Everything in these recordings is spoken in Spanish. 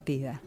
Pida.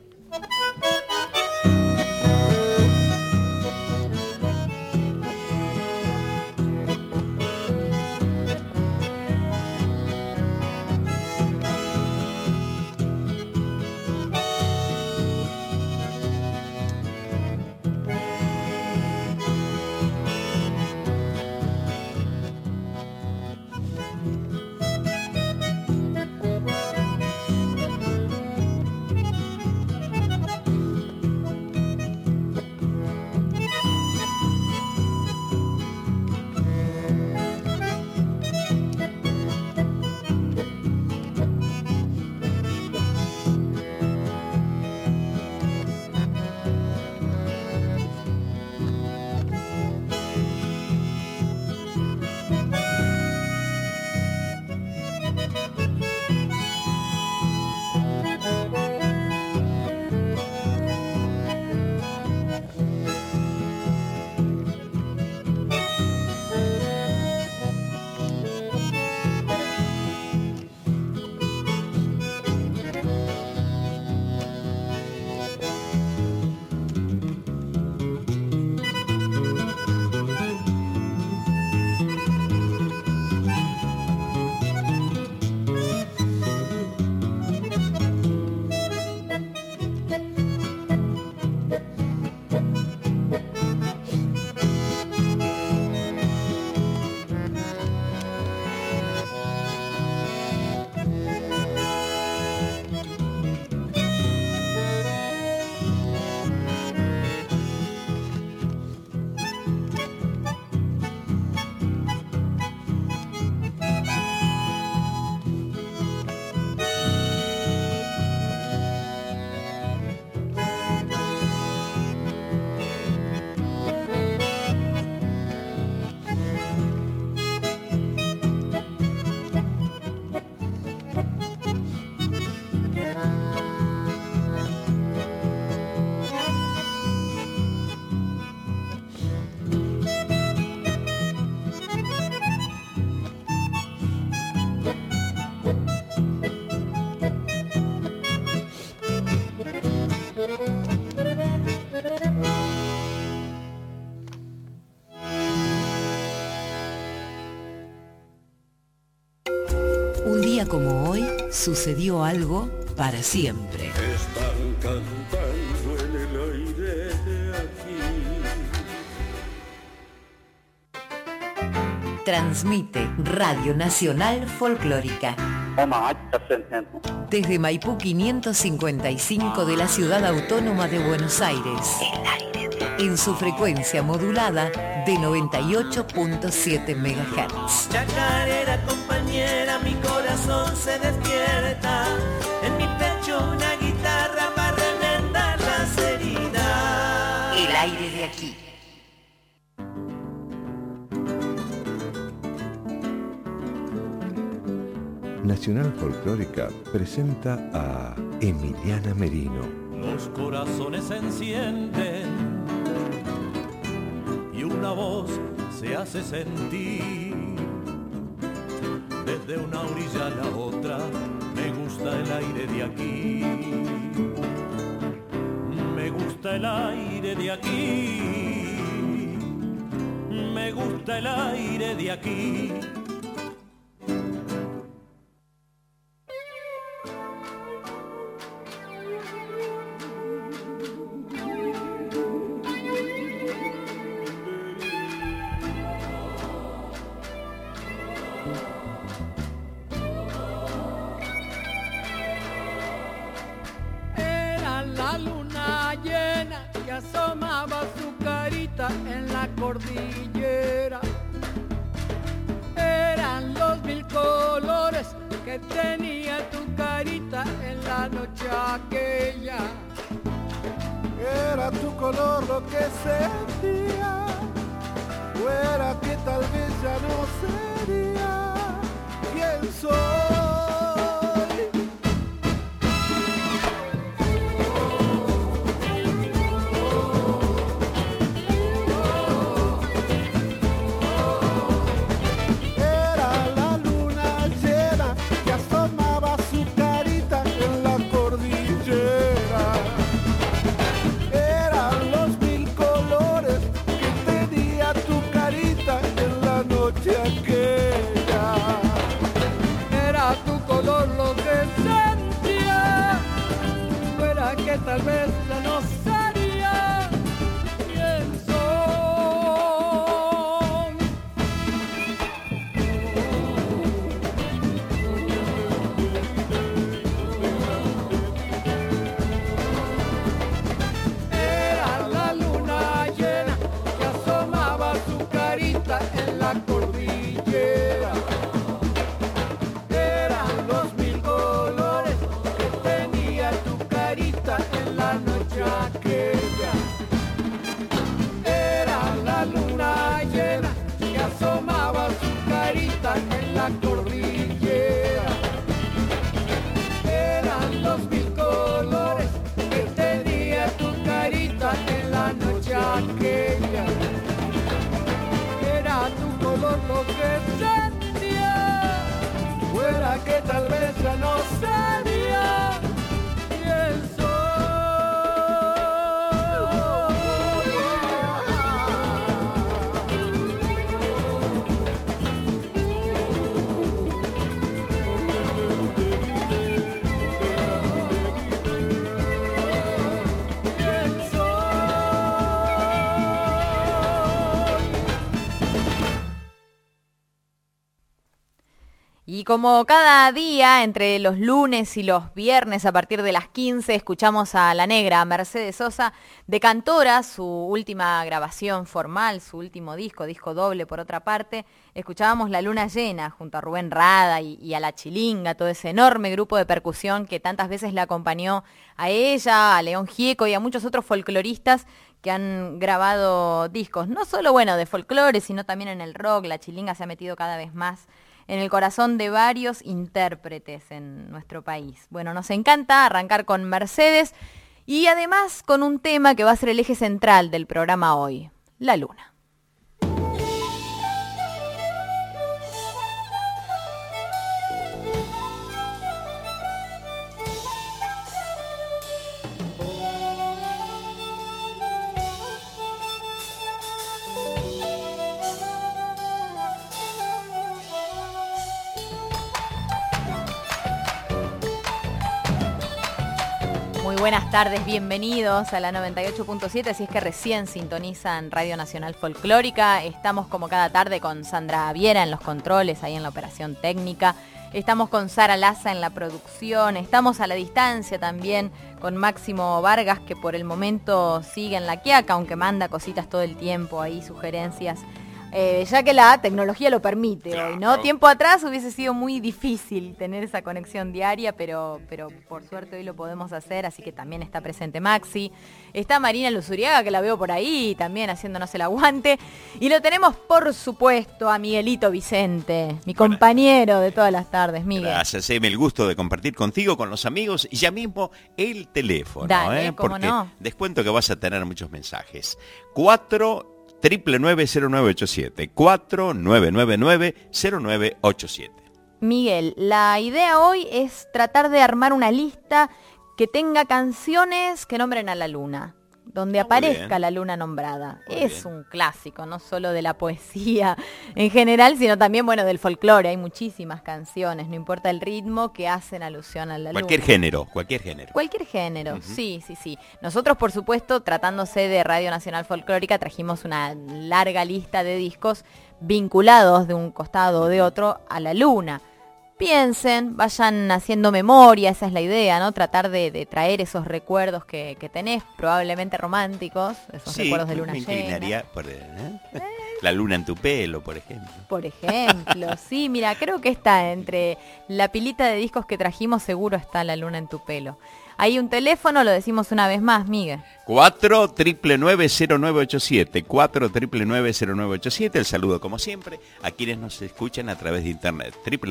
Un día como hoy sucedió algo para siempre. Están cantando en el aire de aquí. Transmite Radio Nacional Folclórica. Desde Maipú 555 de la Ciudad Autónoma de Buenos Aires. En su frecuencia modulada de 98.7 MHz. Chacarera compañera, mi corazón se despierta. En mi pecho una guitarra para remendar las heridas. El aire de aquí. Nacional Folclórica presenta a Emiliana Merino. Los corazones se encienden y una voz se hace sentir. Desde una orilla a la otra me gusta el aire de aquí. Me gusta el aire de aquí. Me gusta el aire de aquí. Asomaba su carita en la cordillera. Eran los mil colores que tenía tu carita en la noche aquella. Era tu color lo que sentía, o era que tal vez ya no sería quien soy. Cordillera tal vez ya no sería quien soy. Era la luna llena que asomaba su carita en la cordillera. Eran los mil colores que tenía tu carita en la noche aquella. Era la luna llena que asomaba su carita en la cordillera. Eran los mil colores que tenía tu carita en la noche aquella. Era tu color lo que sentía, fuera que tal vez ya no sería quien Y como cada día, entre los lunes y los viernes, a partir de las 15, escuchamos a la negra, a Mercedes Sosa, de Cantora, su última grabación formal, su último disco doble por otra parte. Escuchábamos La Luna Llena junto a Rubén Rada y a La Chilinga, todo ese enorme grupo de percusión que tantas veces la acompañó a ella, a León Gieco y a muchos otros folcloristas que han grabado discos, no solo de folclore, sino también en el rock. La Chilinga se ha metido cada vez más en el corazón de varios intérpretes en nuestro país. Bueno, nos encanta arrancar con Mercedes y además con un tema que va a ser el eje central del programa hoy, la luna. Muy buenas tardes, bienvenidos a la 98.7, si es que recién sintonizan Radio Nacional Folclórica. Estamos como cada tarde con Sandra Viera en los controles, ahí en la operación técnica. Estamos con Sara Laza en la producción, estamos a la distancia también con Máximo Vargas, que por el momento sigue en La Quiaca, aunque manda cositas todo el tiempo ahí, sugerencias. Ya que la tecnología lo permite, claro, hoy, ¿no? Tiempo atrás hubiese sido muy difícil tener esa conexión diaria, pero por suerte hoy lo podemos hacer, así que también está presente Maxi. Está Marina Luzuriaga, que la veo por ahí, también haciéndonos el aguante. Y lo tenemos, por supuesto, a Miguelito Vicente, mi compañero de todas las tardes, Miguel. Gracias, el gusto de compartir contigo, con los amigos, y ya mismo el teléfono. Dale, ¿cómo porque no? Descuento que vas a tener muchos mensajes. 499-0987, 4999-0987. Miguel, la idea hoy es tratar de armar una lista que tenga canciones que nombren a la luna, donde aparezca la luna nombrada. Es un clásico, no solo de la poesía en general, sino también, del folclore. Hay muchísimas canciones, no importa el ritmo, que hacen alusión a la luna. Cualquier género. Cualquier género, sí. Nosotros, por supuesto, tratándose de Radio Nacional Folclórica, trajimos una larga lista de discos vinculados de un costado o de otro a la luna. Piensen, vayan haciendo memoria, esa es la idea, ¿no? Tratar de traer esos recuerdos que tenés, probablemente románticos, esos recuerdos de luna me llena. inclinaría por la luna en tu pelo, por ejemplo. Por ejemplo, sí, mira, creo que está entre la pilita de discos que trajimos, seguro está La Luna en tu pelo. Hay un teléfono, lo decimos una vez más, Miguel. 4999-0987, 4999-0987. El saludo, como siempre, a quienes nos escuchan a través de internet,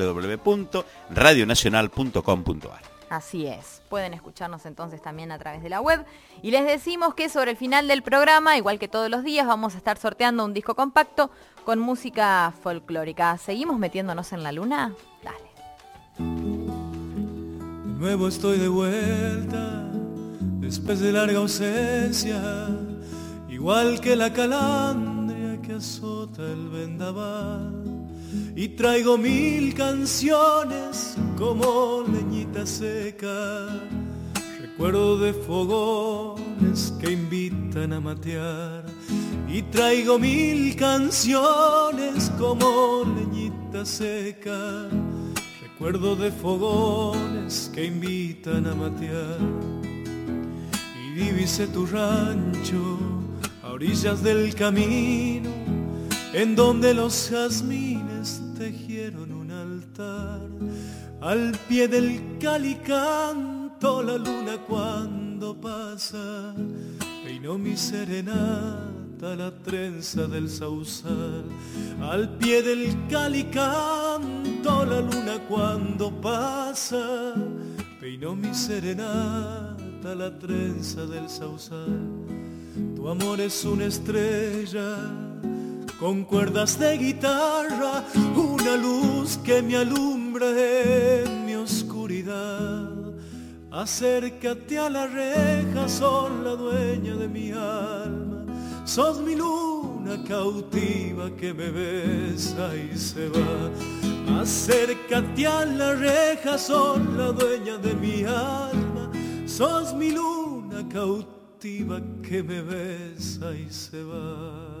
www.radionacional.com.ar. Así es, pueden escucharnos entonces también a través de la web. Y les decimos que sobre el final del programa, igual que todos los días, vamos a estar sorteando un disco compacto con música folclórica. ¿Seguimos metiéndonos en la luna? Dale. De nuevo estoy de vuelta, después de larga ausencia, igual que la calandria que azota el vendaval. Y traigo 1000 canciones como leñita seca, Recuerdo de fogones que invitan a matear y traigo 1000 canciones como leñita seca. Recuerdo de fogones que invitan a matear y divisé tu rancho a orillas del camino en donde los jazmines tejieron un altar. Al pie del calicanto la luna cuando pasa peinó mi serenata la trenza del sausal. Al pie del calicanto la luna cuando pasa peinó mi serenata la trenza del sausal. Tu amor es una estrella con cuerdas de guitarra, una luz que me alumbra en mi oscuridad. Acércate a la reja, sos la dueña de mi alma, sos mi luna cautiva que me besa y se va. Acércate a la reja, sos la dueña de mi alma, sos mi luna cautiva que me besa y se va.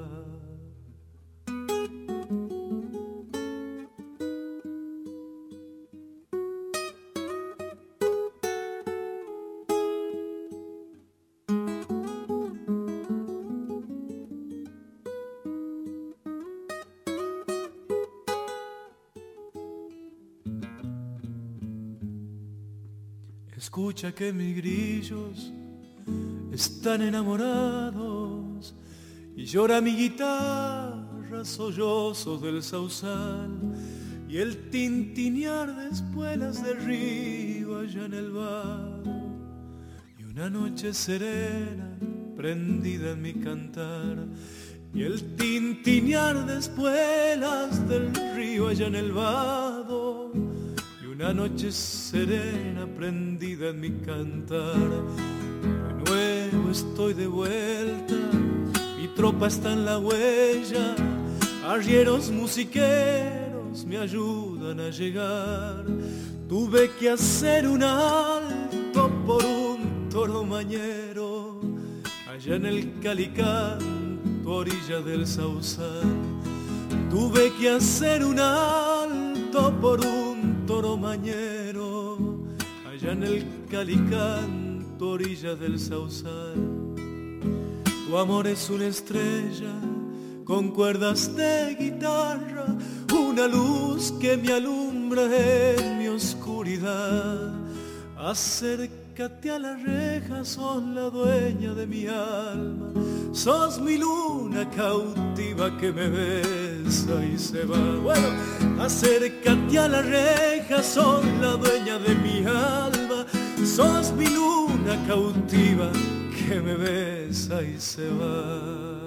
Escucha que mis grillos están enamorados y llora mi guitarra sollozos del sausal y el tintinear de espuelas de río allá en el vado y una noche serena prendida en mi cantar y el tintinear de espuelas del río allá en el vado. Una noche serena prendida en mi cantar. De nuevo estoy de vuelta, mi tropa está en la huella, arrieros musiqueros me ayudan a llegar. Tuve que hacer un alto por un toro mañero, allá en el Calicanto, orilla del sausal. Tuve que hacer un alto por un toro mañero, allá en el Calicanto, orilla del sausal. Tu amor es una estrella con cuerdas de guitarra, una luz que me alumbra en mi oscuridad. Acércate a la reja, sos la dueña de mi alma, sos mi luna cautiva que me besa y se va. Bueno, acércate a la reja, sos la dueña de mi alma, sos mi luna cautiva que me besa y se va.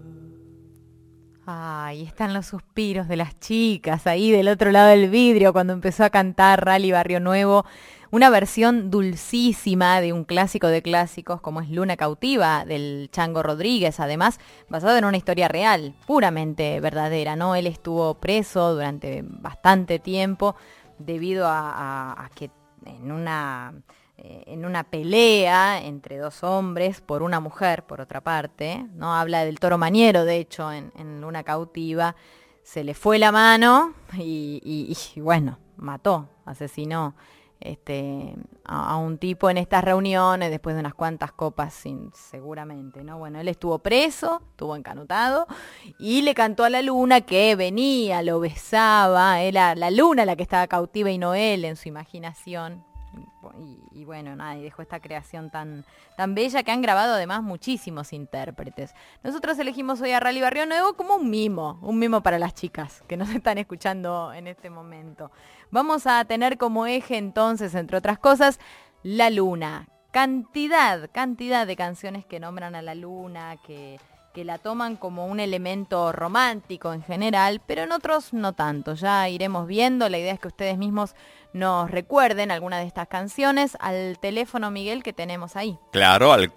Ay, están los suspiros de las chicas ahí del otro lado del vidrio cuando empezó a cantar Rally Barrio Nuevo. Una versión dulcísima de un clásico de clásicos como es Luna Cautiva del Chango Rodríguez, además basado en una historia real, puramente verdadera, ¿no? Él estuvo preso durante bastante tiempo debido a que en una pelea entre dos hombres por una mujer, por otra parte, ¿no? Habla del toro mañero, de hecho, en Luna Cautiva, se le fue la mano y bueno, mató, asesinó a un tipo en estas reuniones después de unas cuantas copas seguramente, ¿no? Bueno, él estuvo preso, estuvo encanutado y le cantó a la luna que venía, lo besaba, era la luna la que estaba cautiva y no él en su imaginación. Y bueno, nada, y dejó esta creación tan bella que han grabado además muchísimos intérpretes. Nosotros elegimos hoy a Rally Barrio Nuevo como un mimo para las chicas que nos están escuchando en este momento. Vamos a tener como eje entonces, entre otras cosas, la luna. Cantidad de canciones que nombran a la luna, que la toman como un elemento romántico en general, pero en otros no tanto. Ya iremos viendo, la idea es que ustedes mismos nos recuerden alguna de estas canciones al teléfono, Miguel, que tenemos ahí. Claro, al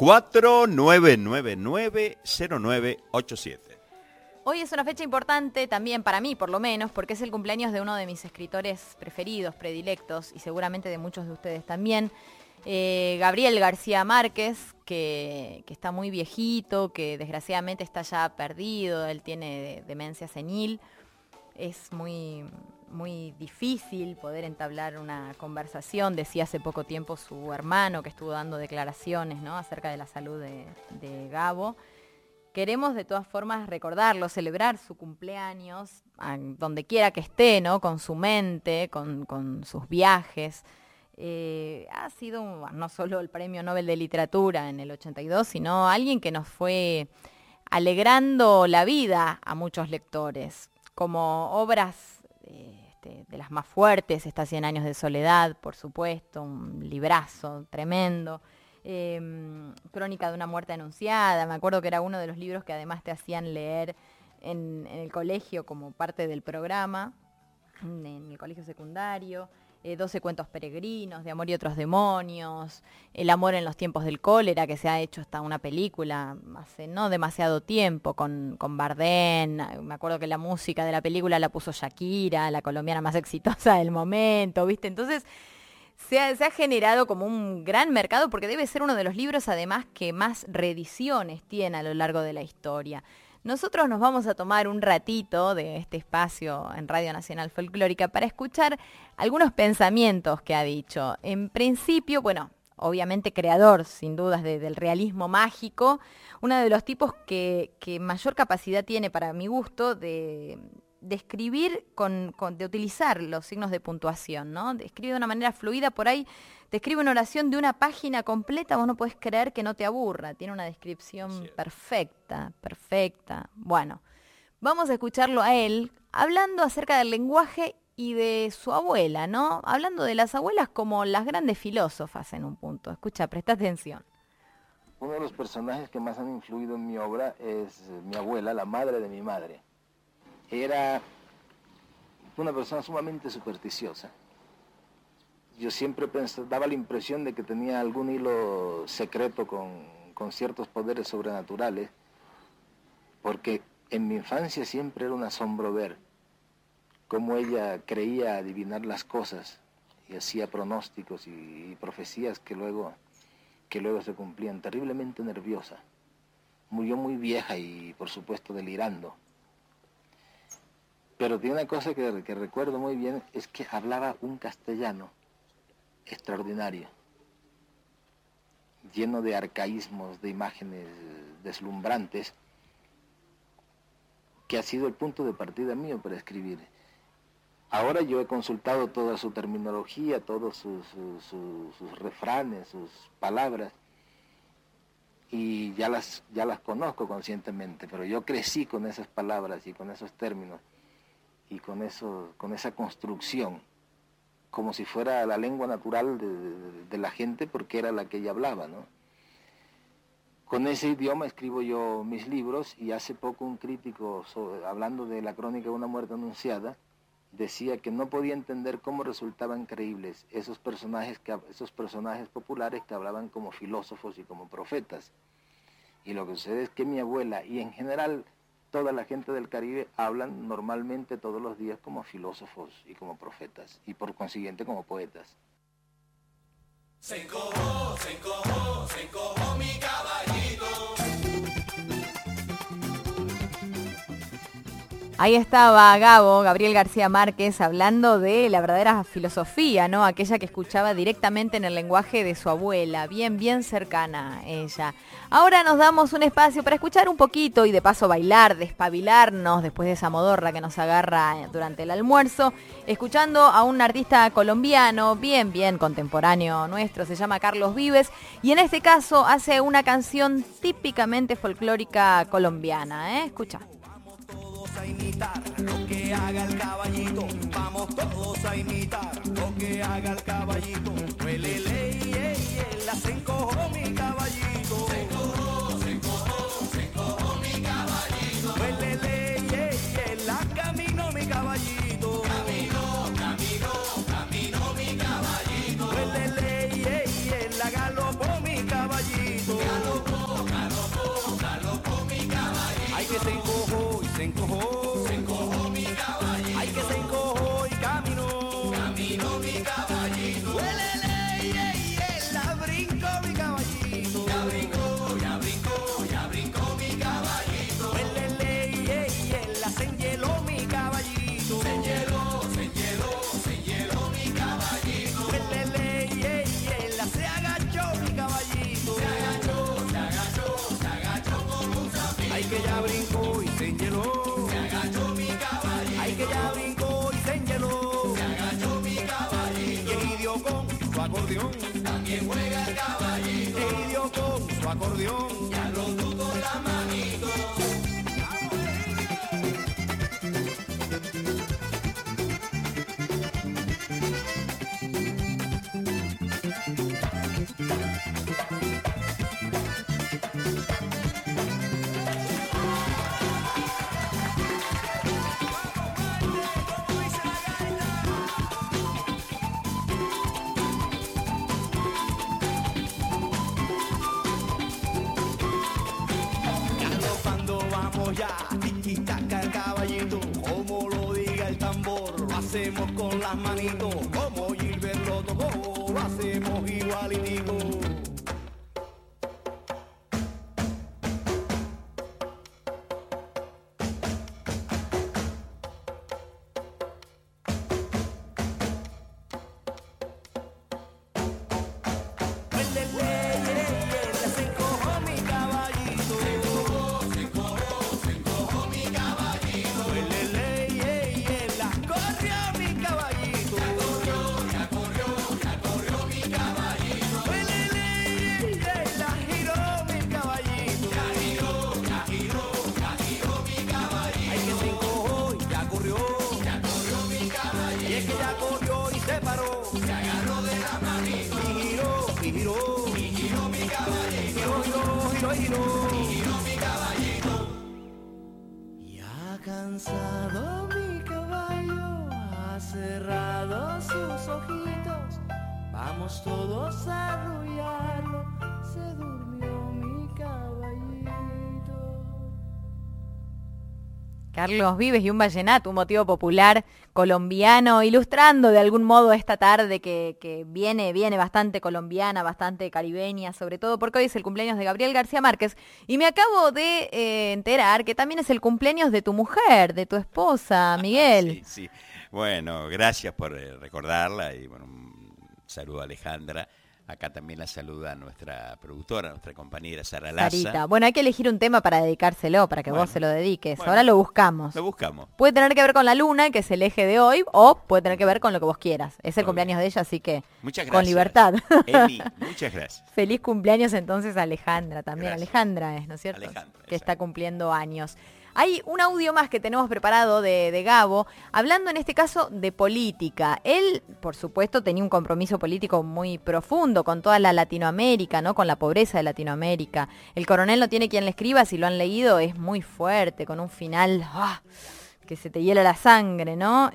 4999-0987. Hoy es una fecha importante también para mí, por lo menos, porque es el cumpleaños de uno de mis escritores preferidos, predilectos, y seguramente de muchos de ustedes también. Gabriel García Márquez, que está muy viejito, que desgraciadamente está ya perdido, él tiene demencia senil. Es muy, muy difícil poder entablar una conversación, decía hace poco tiempo su hermano, que estuvo dando declaraciones, ¿no?, acerca de la salud de Gabo. Queremos de todas formas recordarlo, celebrar su cumpleaños, donde quiera que esté, ¿no?, con su mente, con sus viajes. Ha sido no solo el Premio Nobel de Literatura en el 82, sino alguien que nos fue alegrando la vida a muchos lectores, como obras de las más fuertes, está 100 años de soledad, por supuesto, un librazo tremendo, Crónica de una muerte anunciada, me acuerdo que era uno de los libros que además te hacían leer en el colegio como parte del programa, en el colegio secundario. 12 cuentos peregrinos, De amor y otros demonios, El amor en los tiempos del cólera, que se ha hecho hasta una película hace no demasiado tiempo con Bardem. Me acuerdo que la música de la película la puso Shakira, la colombiana más exitosa del momento, ¿viste? Entonces se ha generado como un gran mercado, porque debe ser uno de los libros además que más reediciones tiene a lo largo de la historia. Nosotros nos vamos a tomar un ratito de este espacio en Radio Nacional Folclórica para escuchar algunos pensamientos que ha dicho. En principio, bueno, obviamente creador, sin dudas, del realismo mágico, uno de los tipos que mayor capacidad tiene, para mi gusto, de escribir, de utilizar los signos de puntuación, ¿no? Escribe de una manera fluida, por ahí te escribe una oración de una página completa, vos no podés creer que no te aburra, tiene una descripción perfecta. Bueno, vamos a escucharlo a él, hablando acerca del lenguaje y de su abuela, ¿no? Hablando de las abuelas como las grandes filósofas en un punto. Escucha, presta atención. Uno de los personajes que más han influido en mi obra es mi abuela, la madre de mi madre. Era una persona sumamente supersticiosa. Yo siempre daba la impresión de que tenía algún hilo secreto con ciertos poderes sobrenaturales, porque en mi infancia siempre era un asombro ver cómo ella creía adivinar las cosas y hacía pronósticos y profecías que luego se cumplían. Terriblemente nerviosa. Murió muy vieja y, por supuesto, delirando. Pero tiene una cosa que recuerdo muy bien, es que hablaba un castellano extraordinario, lleno de arcaísmos, de imágenes deslumbrantes, que ha sido el punto de partida mío para escribir. Ahora yo he consultado toda su terminología, todos sus refranes, sus palabras, y ya las conozco conscientemente, pero yo crecí con esas palabras y con esos términos, y con esa construcción, como si fuera la lengua natural de la gente, porque era la que ella hablaba, ¿no? Con ese idioma escribo yo mis libros, y hace poco un crítico, hablando de la crónica de una muerte anunciada, decía que no podía entender cómo resultaban creíbles esos personajes populares que hablaban como filósofos y como profetas. Y lo que sucede es que mi abuela, y en general toda la gente del Caribe, hablan normalmente todos los días como filósofos y como profetas, y por consiguiente como poetas. Se encojó mi caballito. Ahí estaba Gabriel García Márquez, hablando de la verdadera filosofía, ¿no? Aquella que escuchaba directamente en el lenguaje de su abuela, bien cercana a ella. Ahora nos damos un espacio para escuchar un poquito y de paso bailar, despabilarnos después de esa modorra que nos agarra durante el almuerzo, escuchando a un artista colombiano bien contemporáneo nuestro, se llama Carlos Vives, y en este caso hace una canción típicamente folclórica colombiana, ¿eh? Escucha. A imitar lo que haga el caballito, vamos todos a imitar lo que haga el caballito. Huelele, la se encojó mi caballito. Se encojó mi caballito. Huelele, la caminó mi caballito. Camino mi caballito. Huelele, la galopó mi caballito. Galopó mi caballito. Ay, que se encojó y se encojó mi caballito. Ay, que se encojó y caminó mi caballito. Huelele, ya brincó y se enhieló. Se agachó mi caballito. Ay, que ya brincó y se enhieló. Se agachó mi caballito. Y el idió con su acordeón. También juega el caballito. El idió con su acordeón. Ya lo tú con la manito. Ya, tiki-taka el caballito, como lo diga el tambor, lo hacemos con las manitos, como Gilbert lo tocó, lo hacemos igualitito. Cansado mi caballo, ha cerrado sus ojitos, vamos todos a arrullarlo, se durmió mi caballito. Carlos Vives y un vallenato, un motivo popular colombiano, ilustrando de algún modo esta tarde que viene bastante colombiana, bastante caribeña, sobre todo porque hoy es el cumpleaños de Gabriel García Márquez. Y me acabo de enterar que también es el cumpleaños de tu mujer, de tu esposa, Miguel. Sí. Bueno, gracias por recordarla y bueno, un saludo a Alejandra. Acá también la saluda nuestra productora, nuestra compañera Sara Laza. Sarita. Bueno, hay que elegir un tema para dedicárselo, para que vos se lo dediques. Bueno, ahora lo buscamos. Lo buscamos. Puede tener que ver con la luna, que es el eje de hoy, o puede tener que ver con lo que vos quieras. Es el Todo cumpleaños bien. de ella, así que Muchas gracias. con libertad. Eli, muchas gracias. Feliz cumpleaños entonces a Alejandra también. Gracias. Alejandra es, ¿no es cierto? Alejandra, que está cumpliendo años. Hay un audio más que tenemos preparado de Gabo, hablando en este caso de política. Él, por supuesto, tenía un compromiso político muy profundo con toda la Latinoamérica, ¿no? Con la pobreza de Latinoamérica. El coronel no tiene quien le escriba, si lo han leído, es muy fuerte, con un final que se te hiela la sangre, ¿no?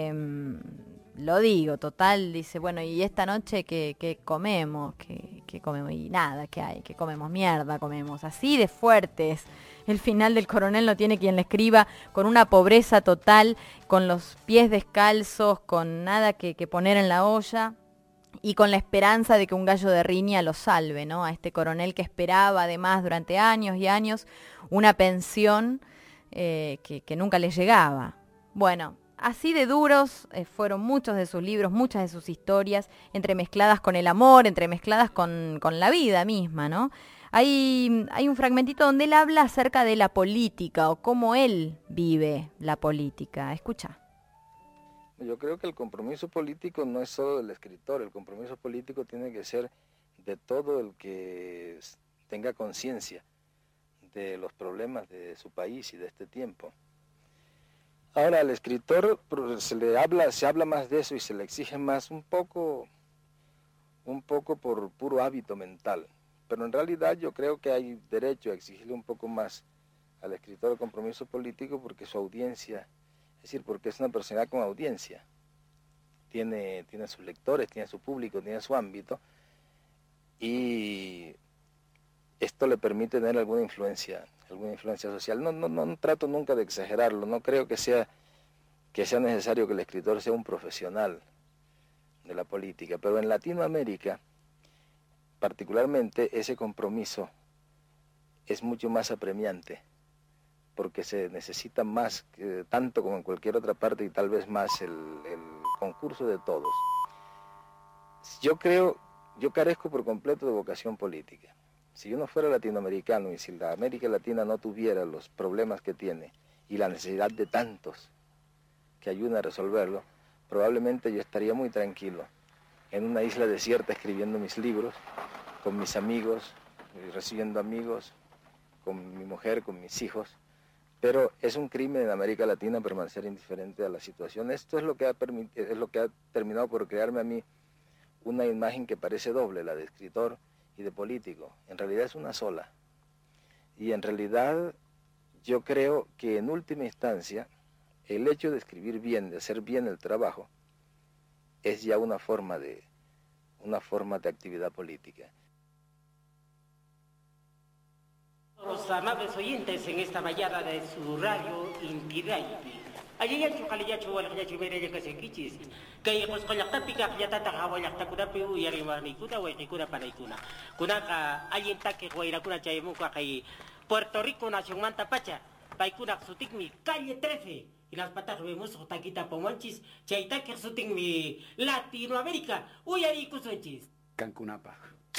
Lo digo, total, dice, bueno, ¿y esta noche qué comemos? ¿Qué comemos? Y nada, ¿qué hay? ¿Qué comemos? Mierda comemos. Así de fuertes. El final del coronel no tiene quien le escriba, con una pobreza total, con los pies descalzos, con nada que poner en la olla y con la esperanza de que un gallo de riña lo salve, ¿no? A este coronel que esperaba además durante años y años una pensión que nunca le llegaba. Bueno, así de duros fueron muchos de sus libros, muchas de sus historias, entremezcladas con el amor, entremezcladas con la vida misma, ¿no? Hay un fragmentito donde él habla acerca de la política o cómo él vive la política. Escucha. Yo creo que el compromiso político no es solo del escritor, el compromiso político tiene que ser de todo el que tenga conciencia de los problemas de su país y de este tiempo. Ahora, al escritor se habla más de eso y se le exige más un poco por puro hábito mental. Pero en realidad yo creo que hay derecho a exigirle un poco más al escritor el compromiso político porque su audiencia, es decir, porque es una personalidad con audiencia. Tiene sus lectores, tiene su público, tiene su ámbito y esto le permite tener alguna influencia social. No trato nunca de exagerarlo, no creo que sea necesario que el escritor sea un profesional de la política, pero en Latinoamérica particularmente ese compromiso es mucho más apremiante porque se necesita más, tanto como en cualquier otra parte y tal vez más el concurso de todos. Yo carezco por completo de vocación política. Si yo no fuera latinoamericano y si la América Latina no tuviera los problemas que tiene y la necesidad de tantos que ayuden a resolverlo, probablemente yo estaría muy tranquilo en una isla desierta escribiendo mis libros, con mis amigos, recibiendo amigos, con mi mujer, con mis hijos. Pero es un crimen en América Latina permanecer indiferente a la situación. Esto es lo que ha terminado por crearme a mí una imagen que parece doble, la de escritor y de político. En realidad es una sola. Y en realidad yo creo que en última instancia el hecho de escribir bien, de hacer bien el trabajo, es ya una forma de actividad política. Los amables oyentes en esta mañana de su radio Inti Raymi. Allí ya chukaliyachu walayachu merenya kasekichis. Kay qosqollaqtapiqa qillatata qhawallaqtakunapi uyarimarniykuna wayqikuna panaykuna. Kunaqa allintaki wayrakuna chaymunqa kay Puerto Rico nacionmanta pacha. Paykunaq sutikmi calle 13. Y las patas vemos taquita pomonchis. Chaytaki sutikmi Latinoamérica uyarikusunchis. Cancunapa.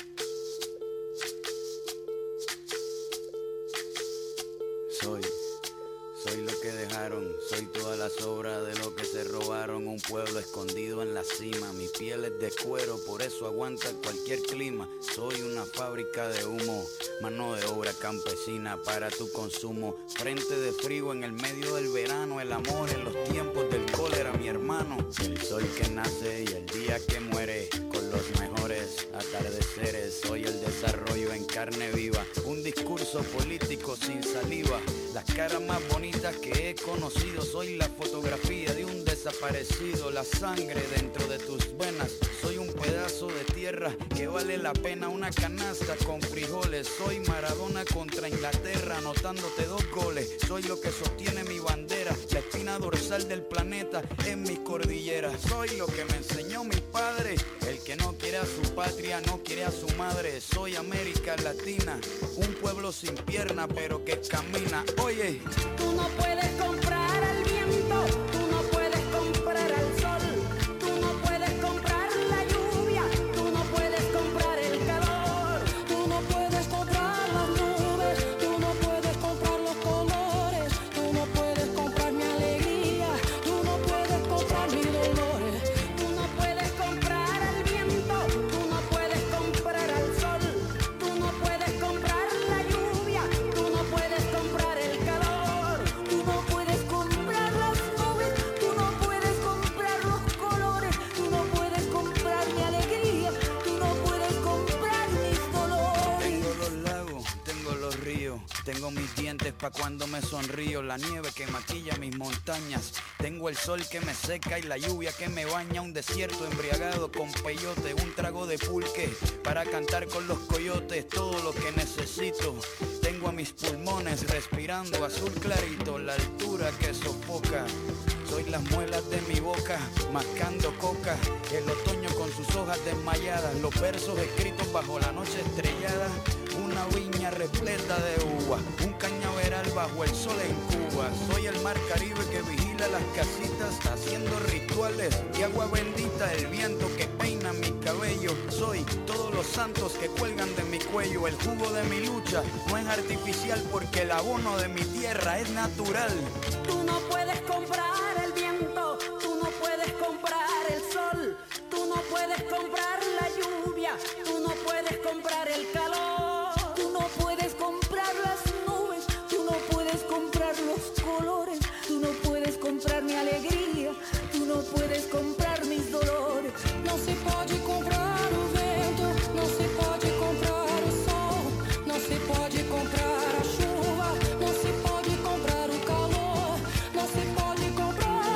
Soy lo que dejaron, soy todas las obras de lo que se robaron, un pueblo escondido en la cima, mi piel es de cuero, por eso aguanta cualquier clima, soy una fábrica de humo, mano de obra campesina para tu consumo, frente de frío en el medio del verano, el amor en los tiempos del cólera, mi hermano, el sol que nace y el día que muere, con los mejores atardeceres, soy el desarrollo en carne viva, un discurso político sin saliva, las caras más bonitas que he conocido, soy la fotografía de un desaparecido, la sangre dentro de tus venas, soy un pedazo de tierra que vale la pena una canasta con frijoles, soy Maradona contra Inglaterra anotándote 2 goles, soy lo que sostiene mi bandera, la espina dorsal del planeta en mis cordilleras, soy lo que me enseñó mi padre, el que no quiere a su patria no quiere a su madre, soy América Latina, un pueblo sin pierna pero que camina, oye. Tú no puedes comprar al viento, tú no puedes comprar al sol, tú no puedes comprar la lluvia, tú no puedes comprar el calor, tú no puedes comprar las nubes, tú no puedes comprar los colores, tú no puedes comprar mi alegría, tú no puedes comprar mis dolores, tú no puedes comprar al viento, tú no puedes comprar al sol, tú no puedes comprar la lluvia, tú no puedes comprar el calor. Tú no puedes comprar las nubes, tú no puedes comprar los colores, tú no puedes comprar mi alegría, tú no puedes comprar mis dolores. Tengo los lagos, tengo los ríos, tengo mis dientes pa' cuando me sonrío, la nieve que maquilla mis montañas, tengo el sol que me seca y la lluvia que me baña, un desierto embriagado con peyote, un trago de pulque para cantar con los coyotes, todo lo que necesito. Tengo a mis pulmones respirando azul clarito, la altura que sofoca. Soy las muelas de mi boca, mascando coca. El otoño con sus hojas desmayadas, los versos escritos bajo la noche estrellada. Una viña repleta de uvas, un cañaveral bajo el sol en Cuba. Soy el mar Caribe que vigila las casitas, haciendo rituales de agua bendita. El viento que peina mi cabello. Soy todos los santos que cuelgan de mi cuello. El jugo de mi lucha no es artificial porque el abono de mi tierra es natural. Tú no puedes comprar el viento, tú no puedes comprar el sol, tú no puedes comprar la lluvia, tú no puedes comprar el calor, tú no puedes comprar las nubes, tú no puedes comprar los colores, tú no puedes comprar mi alegría, tú no puedes comprar mis dolores. No se pode comprar o vento, no se pode comprar o sol, no se pode comprar a chuva, no se pode comprar o calor, no se pode comprar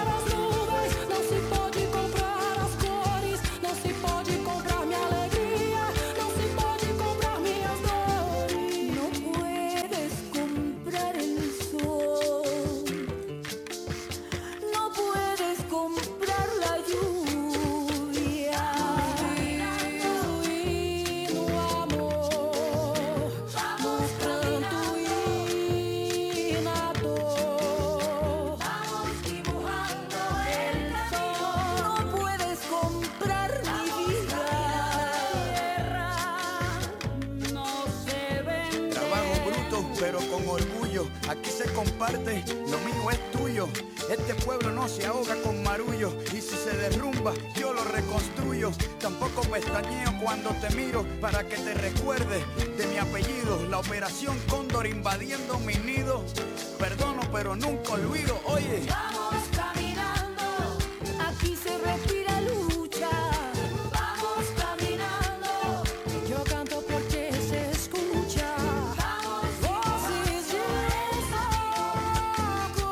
orgullo. Aquí se comparte, lo mío es tuyo. Este pueblo no se ahoga con marullo. Y si se derrumba, yo lo reconstruyo. Tampoco pestañeo cuando te miro para que te recuerdes de mi apellido. La operación Cóndor invadiendo mi nido. Perdono pero nunca olvido. Oye, vamos caminando, aquí se respira lucha. Vamos caminando, yo canto porque se escucha. Vamos, voces de desahogo.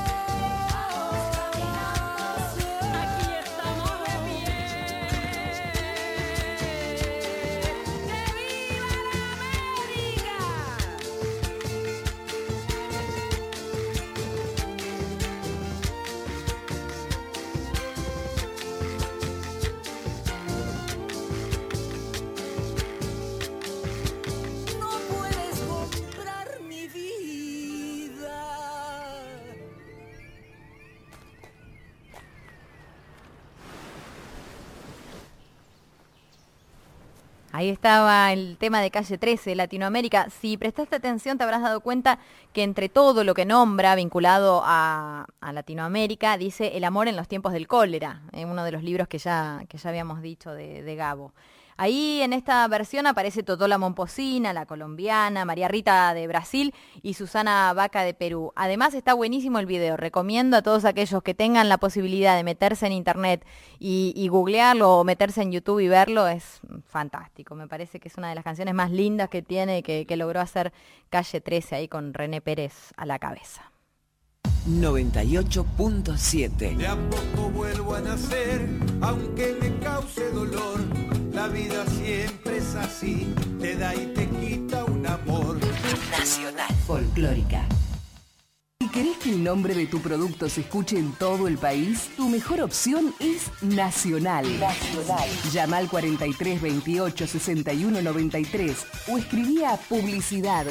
Aquí estamos de pie. ¡Que viva la América! No puedes comprar mi vida. Ahí estaba el tema de Calle 13, Latinoamérica. Si prestaste atención te habrás dado cuenta que entre todo lo que nombra vinculado a Latinoamérica, dice el amor en los tiempos del cólera, uno de los libros que ya habíamos dicho de Gabo. Ahí en esta versión aparece Totola Momposina, la colombiana, María Rita de Brasil y Susana Vaca de Perú. Además está buenísimo el video, recomiendo a todos aquellos que tengan la posibilidad de meterse en internet y googlearlo o meterse en YouTube y verlo, es fantástico. Me parece que es una de las canciones más lindas que tiene, que logró hacer Calle 13 ahí con René Pérez a la cabeza. 98.7. De a poco vuelvo a nacer, aunque me cause dolor. La vida siempre es así, te da y te quita un amor. Nacional Folclórica. Si querés que el nombre de tu producto se escuche en todo el país, tu mejor opción es Nacional. Llama al 43 28 61 93 o escribí a publicidad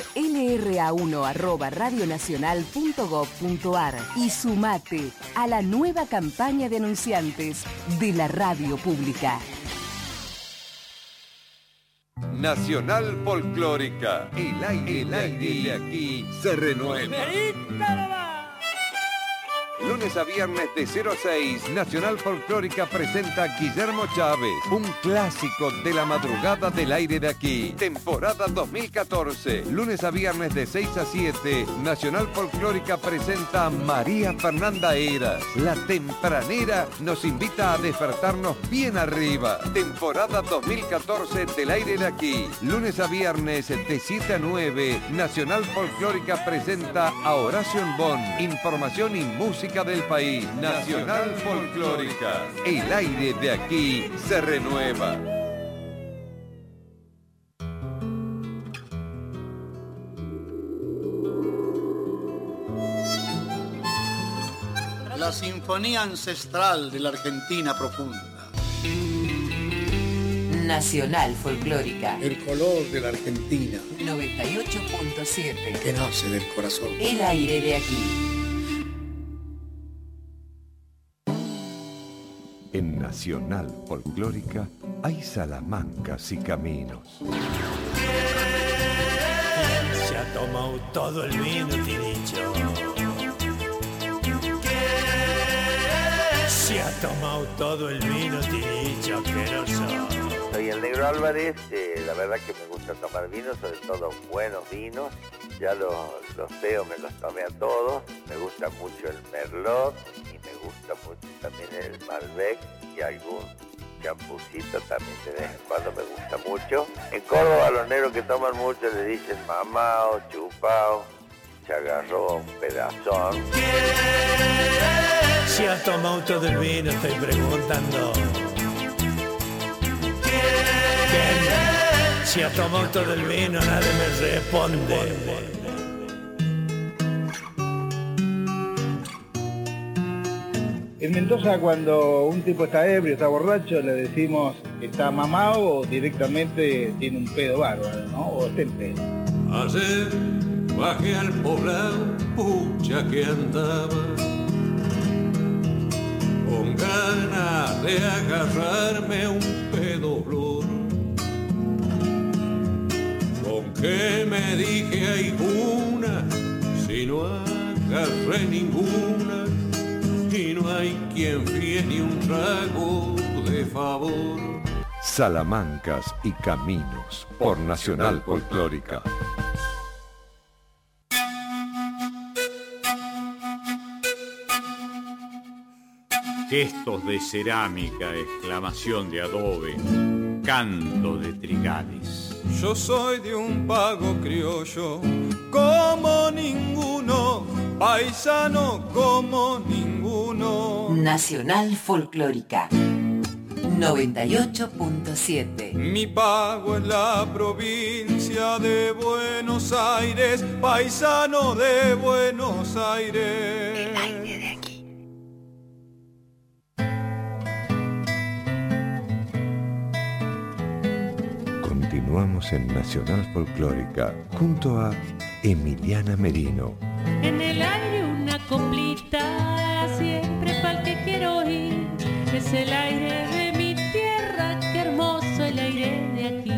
nra1@radionacional.gov.ar y sumate a la nueva campaña de anunciantes de la radio pública. Nacional Folclórica. El aire de aquí se renueva. Lunes a viernes de 0 a 6, Nacional Folclórica presenta Guillermo Chávez, un clásico de la madrugada del aire de aquí. Temporada 2014, lunes a viernes de 6 a 7, Nacional Folclórica presenta a María Fernanda Eras. La tempranera nos invita a despertarnos bien arriba. Temporada 2014 del aire de aquí. Lunes a viernes de 7 a 9, Nacional Folclórica presenta a Horacio Bon. Información y música del país. Nacional Folclórica. El aire de aquí se renueva. La sinfonía ancestral de la Argentina profunda. Nacional Folclórica. El color de la Argentina. 98.7. Que nace del corazón. El aire de aquí. En Nacional Folclórica hay salamancas y caminos. Se ha tomado todo el vino, Tiricho. Se ha tomado todo el vino, Tiricho, asqueroso. Soy el Negro Álvarez, la verdad que me gusta tomar vino, sobre todo buenos vinos. Ya los feos me los tomé a todos. Me gusta mucho el Merlot y me gusta mucho también el Malbec y algún champucito también de vez en cuando me gusta mucho. En Córdoba a los negros que toman mucho le dicen mamao, chupao, chagarrón, pedazón. Se ha tomado todo el vino, estoy preguntando. Si ha tomado todo el vino, nadie me responde. En Mendoza, cuando un tipo está ebrio, está borracho, le decimos que está mamado o directamente tiene un pedo bárbaro, ¿no? O está en pedo. Ayer bajé al poblado, pucha que andaba con ganas de agarrarme un pedo flor. Con que me dije hay una, si agarre ninguna y no hay quien fíe ni un trago de favor. Salamancas y Caminos por Nacional Folclórica. Gestos de cerámica, exclamación de adobe, canto de trigales. Yo soy de un pago criollo como ninguno, paisano como ninguno. Nacional Folclórica 98.7. Mi pago es la provincia de Buenos Aires, paisano de Buenos Aires. El aire de aquí. Continuamos en Nacional Folclórica junto a Emiliana Merino. En el aire una coplita, siempre pa'l que quiero oír. Es el aire de mi tierra, qué hermoso el aire de aquí.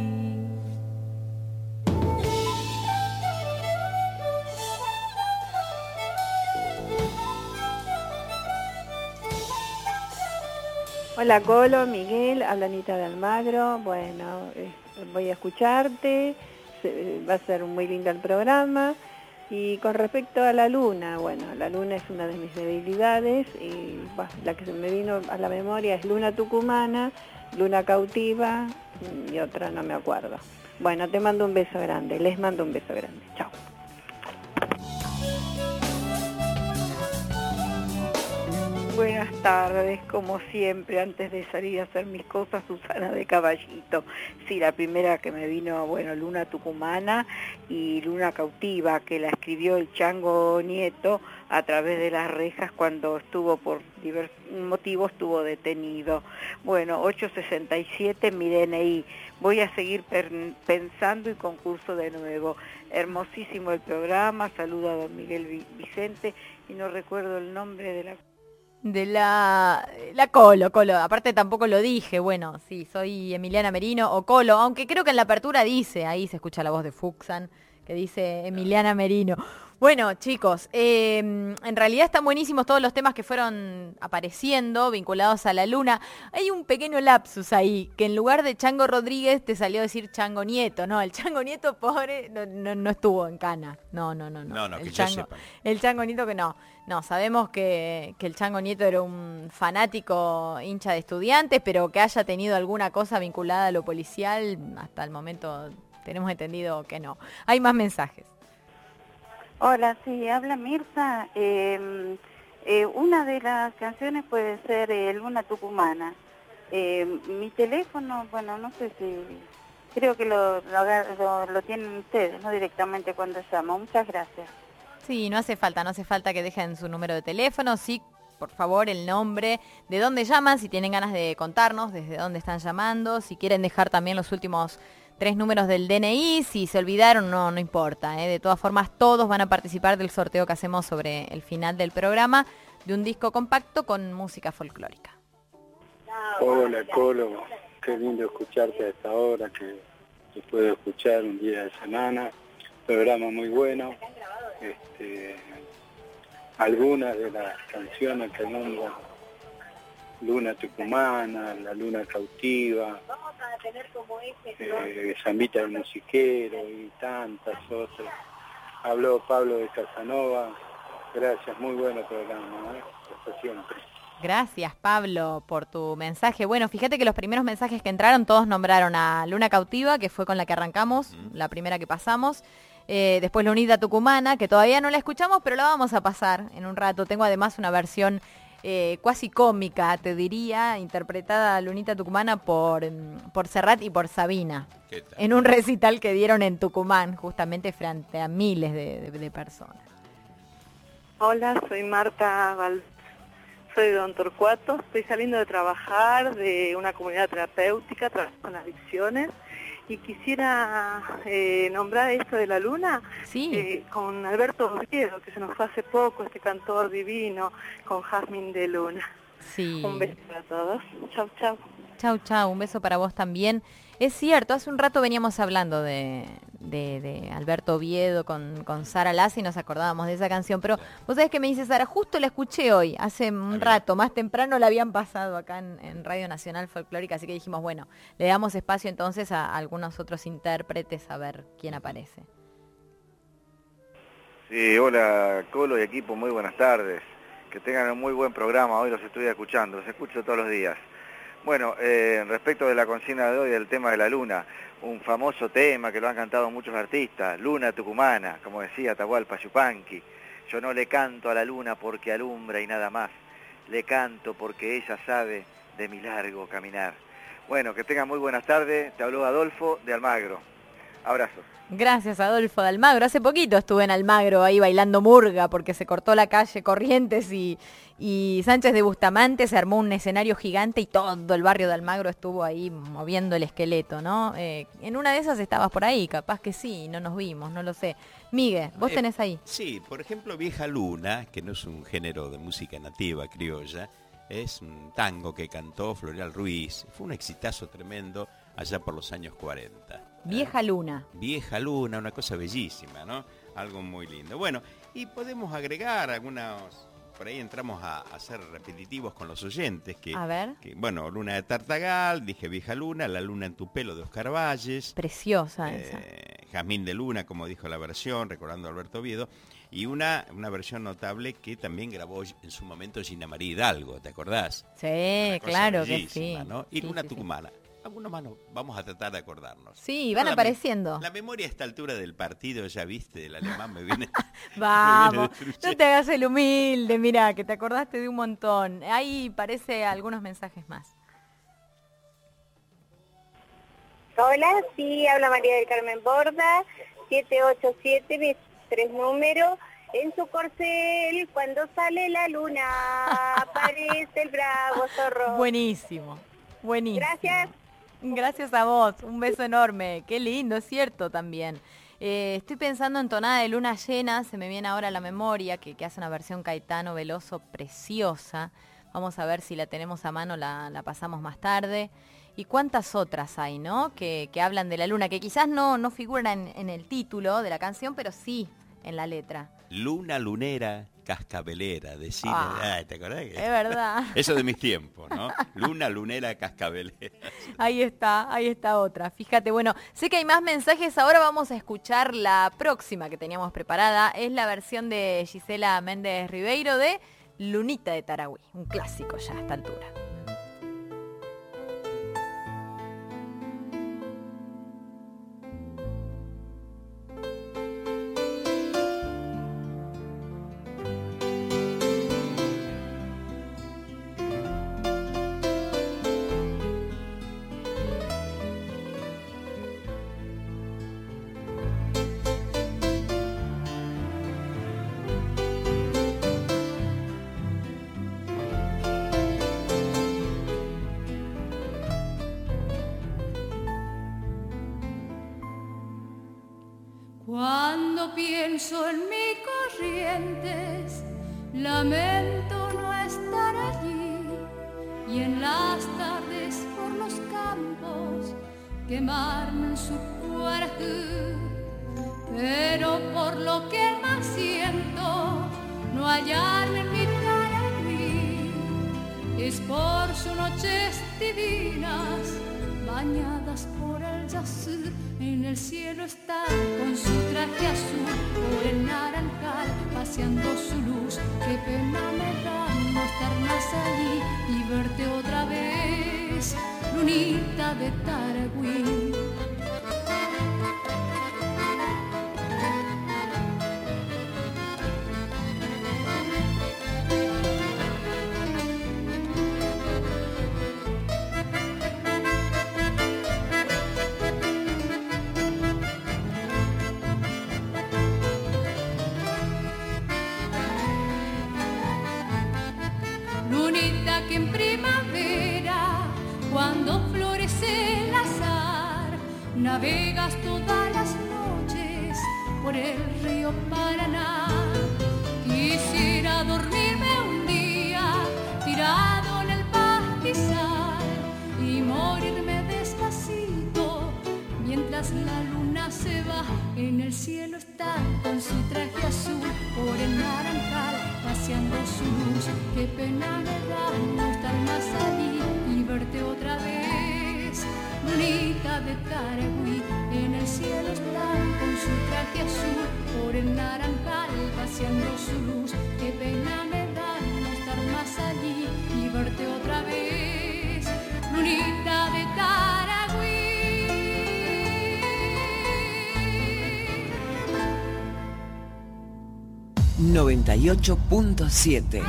Hola Colo, Miguel, habla Anita de Almagro. Bueno, voy a escucharte, va a ser muy lindo el programa. Y con respecto a la luna, bueno, la luna es una de mis debilidades y la que se me vino a la memoria es Luna Tucumana, Luna Cautiva y otra no me acuerdo. Bueno, te mando un beso grande, les mando un beso grande. Chao. Buenas tardes, como siempre, antes de salir a hacer mis cosas, Susana de Caballito. Sí, la primera que me vino, bueno, Luna Tucumana y Luna Cautiva, que la escribió el Chango Nieto a través de las rejas cuando estuvo por diversos motivos, estuvo detenido. Bueno, 867 mi DNI. Voy a seguir pensando y concurso de nuevo. Hermosísimo el programa, saludo a don Miguel Vicente y no recuerdo el nombre de la Colo, aparte tampoco lo dije, bueno, sí, soy Emiliana Merino o Colo, aunque creo que en la apertura dice, ahí se escucha la voz de Fuxan, que dice Emiliana Merino. Bueno, chicos, en realidad están buenísimos todos los temas que fueron apareciendo vinculados a la luna. Hay un pequeño lapsus ahí, que en lugar de Chango Rodríguez te salió a decir Chango Nieto. No, el Chango Nieto, pobre, no estuvo en cana. No. No, el que Chango, yo sepa. El Chango Nieto que no. No, sabemos que el Chango Nieto era un fanático hincha de Estudiantes, pero que haya tenido alguna cosa vinculada a lo policial, hasta el momento tenemos entendido que no. Hay más mensajes. Hola, sí, habla Mirza. Una de las canciones puede ser Luna Tucumana. Mi teléfono, bueno, no sé si... Creo que lo tienen ustedes, no directamente cuando llamo. Muchas gracias. Sí, no hace falta que dejen su número de teléfono. Sí, por favor, el nombre, de dónde llaman, si tienen ganas de contarnos, desde dónde están llamando, si quieren dejar también los últimos 3 números del DNI, si se olvidaron, no importa. De todas formas, todos van a participar del sorteo que hacemos sobre el final del programa de un disco compacto con música folclórica. Hola, Colo, qué lindo escucharte a esta hora, que se puede escuchar un día de semana. Programa muy bueno. Algunas de las canciones que nombran Luna Tucumana, La Luna Cautiva, Zambita del Musiquero y tantas otras. Habló Pablo de Casanova. Gracias, muy bueno programa, hasta siempre. Gracias, Pablo, por tu mensaje. Bueno, fíjate que los primeros mensajes que entraron todos nombraron a Luna Cautiva, que fue con la que arrancamos, la primera que pasamos. Después Lunita Tucumana, que todavía no la escuchamos, pero la vamos a pasar en un rato. Tengo además una versión cuasi cómica, te diría, interpretada Lunita Tucumana por Serrat y por Sabina, en un recital que dieron en Tucumán, justamente frente a miles de personas. Hola, soy Marta soy de Don Torcuato, estoy saliendo de trabajar de una comunidad terapéutica, trabajo con adicciones, y quisiera nombrar esto de la luna con Alberto Oviedo, que se nos fue hace poco, este cantor divino, con Jazmín de Luna. Sí. Un beso para todos. Chau, chau. Chau, chau. Un beso para vos también. Es cierto, hace un rato veníamos hablando de Alberto Oviedo con Sara Laza y nos acordábamos de esa canción, pero vos sabés que me dice Sara, justo la escuché hoy, hace un rato, más temprano la habían pasado acá en Radio Nacional Folclórica, así que dijimos, bueno, le damos espacio entonces a algunos otros intérpretes a ver quién aparece. Sí, hola Colo y equipo, muy buenas tardes. Que tengan un muy buen programa, hoy los estoy escuchando, los escucho todos los días. Bueno, respecto de la consigna de hoy del tema de la luna, un famoso tema que lo han cantado muchos artistas, Luna Tucumana, como decía Atahualpa Yupanqui. Yo no le canto a la luna porque alumbra y nada más, le canto porque ella sabe de mi largo caminar. Bueno, que tengan muy buenas tardes, te habló Adolfo de Almagro. Abrazos. Gracias, Adolfo de Almagro. Hace poquito estuve en Almagro ahí bailando murga porque se cortó la calle Corrientes y Sánchez de Bustamante, se armó un escenario gigante y todo el barrio de Almagro estuvo ahí moviendo el esqueleto, ¿no? En una de esas estabas por ahí, capaz que sí, no nos vimos, no lo sé. Miguel, vos tenés ahí. Sí, por ejemplo, Vieja Luna, que no es un género de música nativa criolla, es un tango que cantó Floreal Ruiz. Fue un exitazo tremendo allá por los años 40. Vieja Luna. Vieja Luna, una cosa bellísima, ¿no? Algo muy lindo. Bueno, y podemos agregar algunos, por ahí entramos a ser repetitivos con los oyentes. A ver. Bueno, Luna de Tartagal, dije Vieja Luna, La Luna en tu pelo de Oscar Valles. Preciosa esa. Jazmín de Luna, como dijo la versión, recordando a Alberto Oviedo. Y una versión notable que también grabó en su momento Gina María Hidalgo, ¿te acordás? Sí, claro que sí. ¿No? Y sí, Luna sí, Tucumana. Algunos más vamos a tratar de acordarnos. Sí, van apareciendo. La memoria a esta altura del partido, ya viste, el alemán me viene... Vamos, no te hagas el humilde, mirá, que te acordaste de un montón. Ahí parece algunos mensajes más. Hola, sí, habla María del Carmen Borda, 787, mis 3 números. En su corcel, cuando sale la luna, aparece el bravo zorro. Buenísimo, buenísimo. Gracias. Gracias a vos, un beso enorme. Qué lindo, es cierto también. Estoy pensando en Tonada de Luna Llena, se me viene ahora a la memoria, que hace una versión Caetano Veloso preciosa. Vamos a ver si la tenemos a mano, la pasamos más tarde. Y cuántas otras hay, ¿no? Que hablan de la luna, que quizás no figuran en el título de la canción, pero sí en la letra. Luna lunera, cascabelera, de cine. ¿Te acordás? Es verdad. Eso de mis tiempos, ¿no? Luna lunera, cascabelera. Ahí está otra. Fíjate, bueno, sé que hay más mensajes. Ahora vamos a escuchar la próxima que teníamos preparada. Es la versión de Gisela Méndez Ribeiro de Lunita de Taragüí. Un clásico ya a esta altura. Cuando pienso en mis corrientes, lamento no estar allí, y en las tardes por los campos quemarme en su cuarajú. Pero por lo que más siento, no hallarme en mi Taragüí, es por sus noches divinas, bañadas por el yazú. En el cielo está con su traje azul, por el naranjal paseando su luz. Qué pena me da no estar más allí y verte otra vez, lunita de Taragüí. Lunita que en primavera, cuando florece el azar, navegas todas las noches por el río Paraná. Quisiera dormirme un día tirado en el pastizal y morirme despacito mientras la luna se va. En el cielo está con su traje azul, por el naranjal paseando su luz. Qué pena me da no estar más allí y verte otra vez, lunita de Taragüí. En el cielo está con su traje azul, por el naranjal paseando su luz. Qué pena me da no estar más allí y verte otra vez, lunita de Taragüí. 98.7.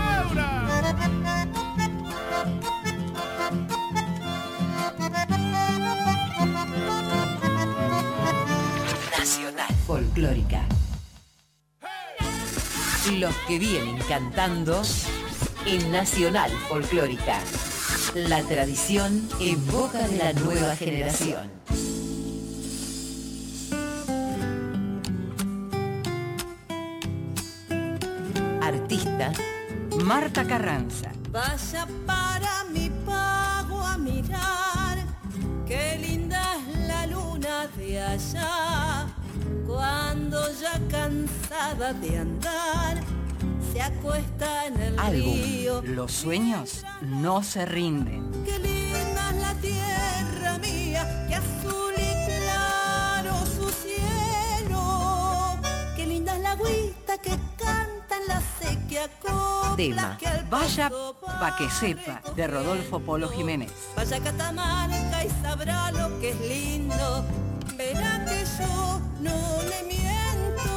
Nacional Folclórica. Los que vienen cantando en Nacional Folclórica. La tradición en boca de la nueva generación. Artista Marta Carranza. Vaya para mi pago a mirar, qué linda es la luna de allá, cuando ya cansada de andar, se acuesta en el río. Álbum Los sueños no se rinden. Qué linda es la tierra mía, qué azul y claro su cielo, qué linda es la agüita que canta en la sequía copla. Tema Vaya pa' que sepa, de Rodolfo Polo Jiménez. Vaya a Catamarca y sabrá lo que es lindo, verá que yo no le miento.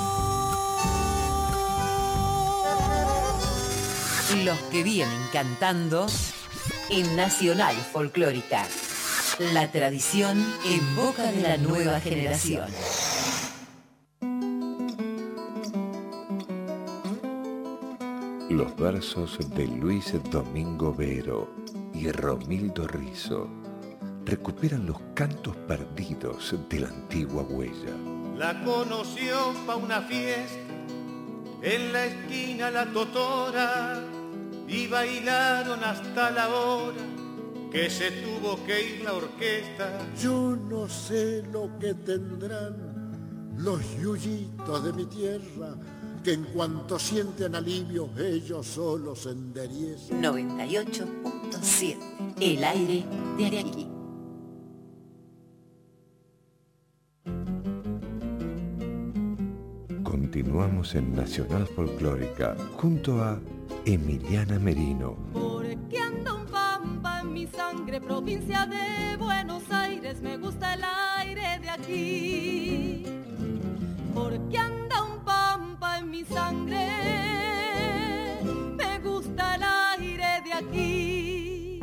Los que vienen cantando en Nacional Folclórica. La tradición en boca de la nueva generación. Los versos de Luis Domingo Vero y Romildo Rizzo recuperan los cantos perdidos de la antigua huella. La conoció pa' una fiesta, en la esquina la totora, y bailaron hasta la hora que se tuvo que ir la orquesta. Yo no sé lo que tendrán los yuyitos de mi tierra, que en cuanto sienten alivio ellos solos se enderiezan. 98.7. El aire de aquí. Continuamos en Nacional Folclórica junto a Emiliana Merino. Porque anda un pampa en mi sangre, provincia de Buenos Aires, me gusta el aire de aquí. Porque anda un pampa en mi sangre, me gusta el aire de aquí.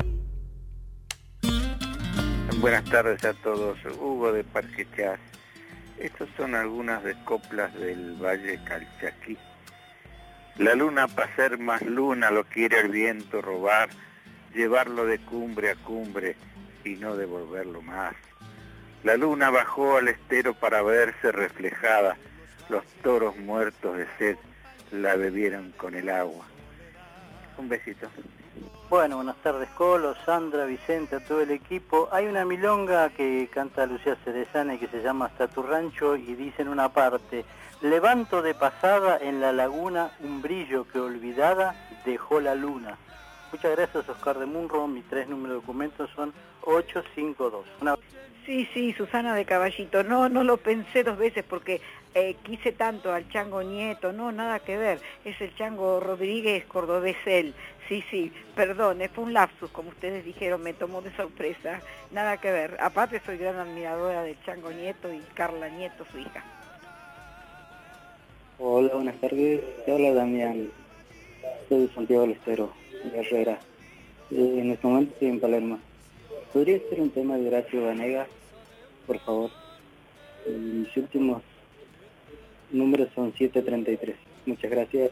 Buenas tardes a todos, Hugo de Parque Chas. Estas son algunas de coplas del Valle Calchaquí. La luna para ser más luna lo quiere el viento robar, llevarlo de cumbre a cumbre y no devolverlo más. La luna bajó al estero para verse reflejada, los toros muertos de sed la bebieron con el agua. Un besito. Bueno, buenas tardes Colo, Sandra, Vicente, a todo el equipo. Hay una milonga que canta Lucía Cerezana y que se llama Hasta tu rancho y dice en una parte: levanto de pasada en la laguna un brillo que olvidada dejó la luna. Muchas gracias, Oscar de Munro. Mis 3 números de documentos son 852. Sí, Susana de Caballito. No lo pensé 2 veces porque quise tanto al Chango Nieto. No, nada que ver. Es el Chango Rodríguez, cordobés él. Sí, perdón, fue un lapsus, como ustedes dijeron, me tomó de sorpresa. Nada que ver. Aparte soy gran admiradora del Chango Nieto y Carla Nieto, su hija. Hola, buenas tardes. Te habla Damián. Soy de Santiago del Estero, de Herrera. En este momento estoy en Palermo. ¿Podría ser un tema de Horacio Vanegas, por favor? Mis últimos números son 733. Muchas gracias.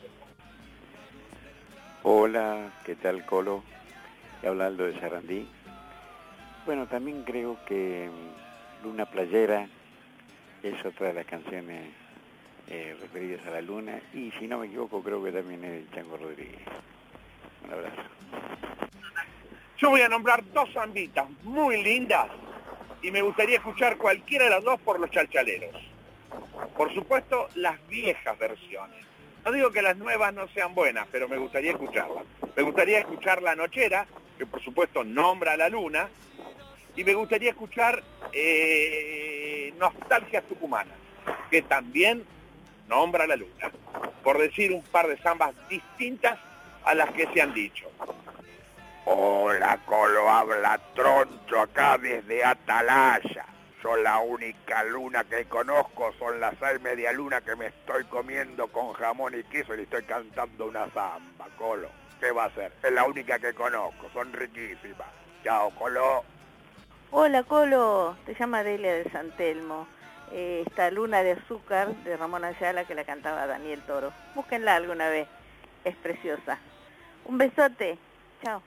Hola, ¿qué tal, Colo? Te habla Aldo de Sarandí. Bueno, también creo que Luna Playera es otra de las canciones referidas a la luna, y si no me equivoco creo que también es el Chango Rodríguez. Un abrazo. Yo voy a nombrar 2 zambitas muy lindas y me gustaría escuchar cualquiera de las dos por los chalchaleros. Por supuesto, las viejas versiones. No digo que las nuevas no sean buenas, pero me gustaría escucharlas. Me gustaría escuchar La Nochera, que por supuesto nombra a la luna, y me gustaría escuchar Nostalgias Tucumanas, que también nombra a la luna. Por decir un par de zambas distintas a las que se han dicho. Hola, Colo, habla Troncho acá desde Atalaya. Yo la única luna que conozco son las 6 media luna que me estoy comiendo con jamón y queso y le estoy cantando una zamba, Colo. ¿Qué va a hacer? Es la única que conozco, son riquísimas. Chao, Colo. Hola, Colo, te llama Delia de San Telmo. Esta Luna de Azúcar de Ramón Ayala que la cantaba Daniel Toro. Búsquenla alguna vez, es preciosa. Un besote, chao.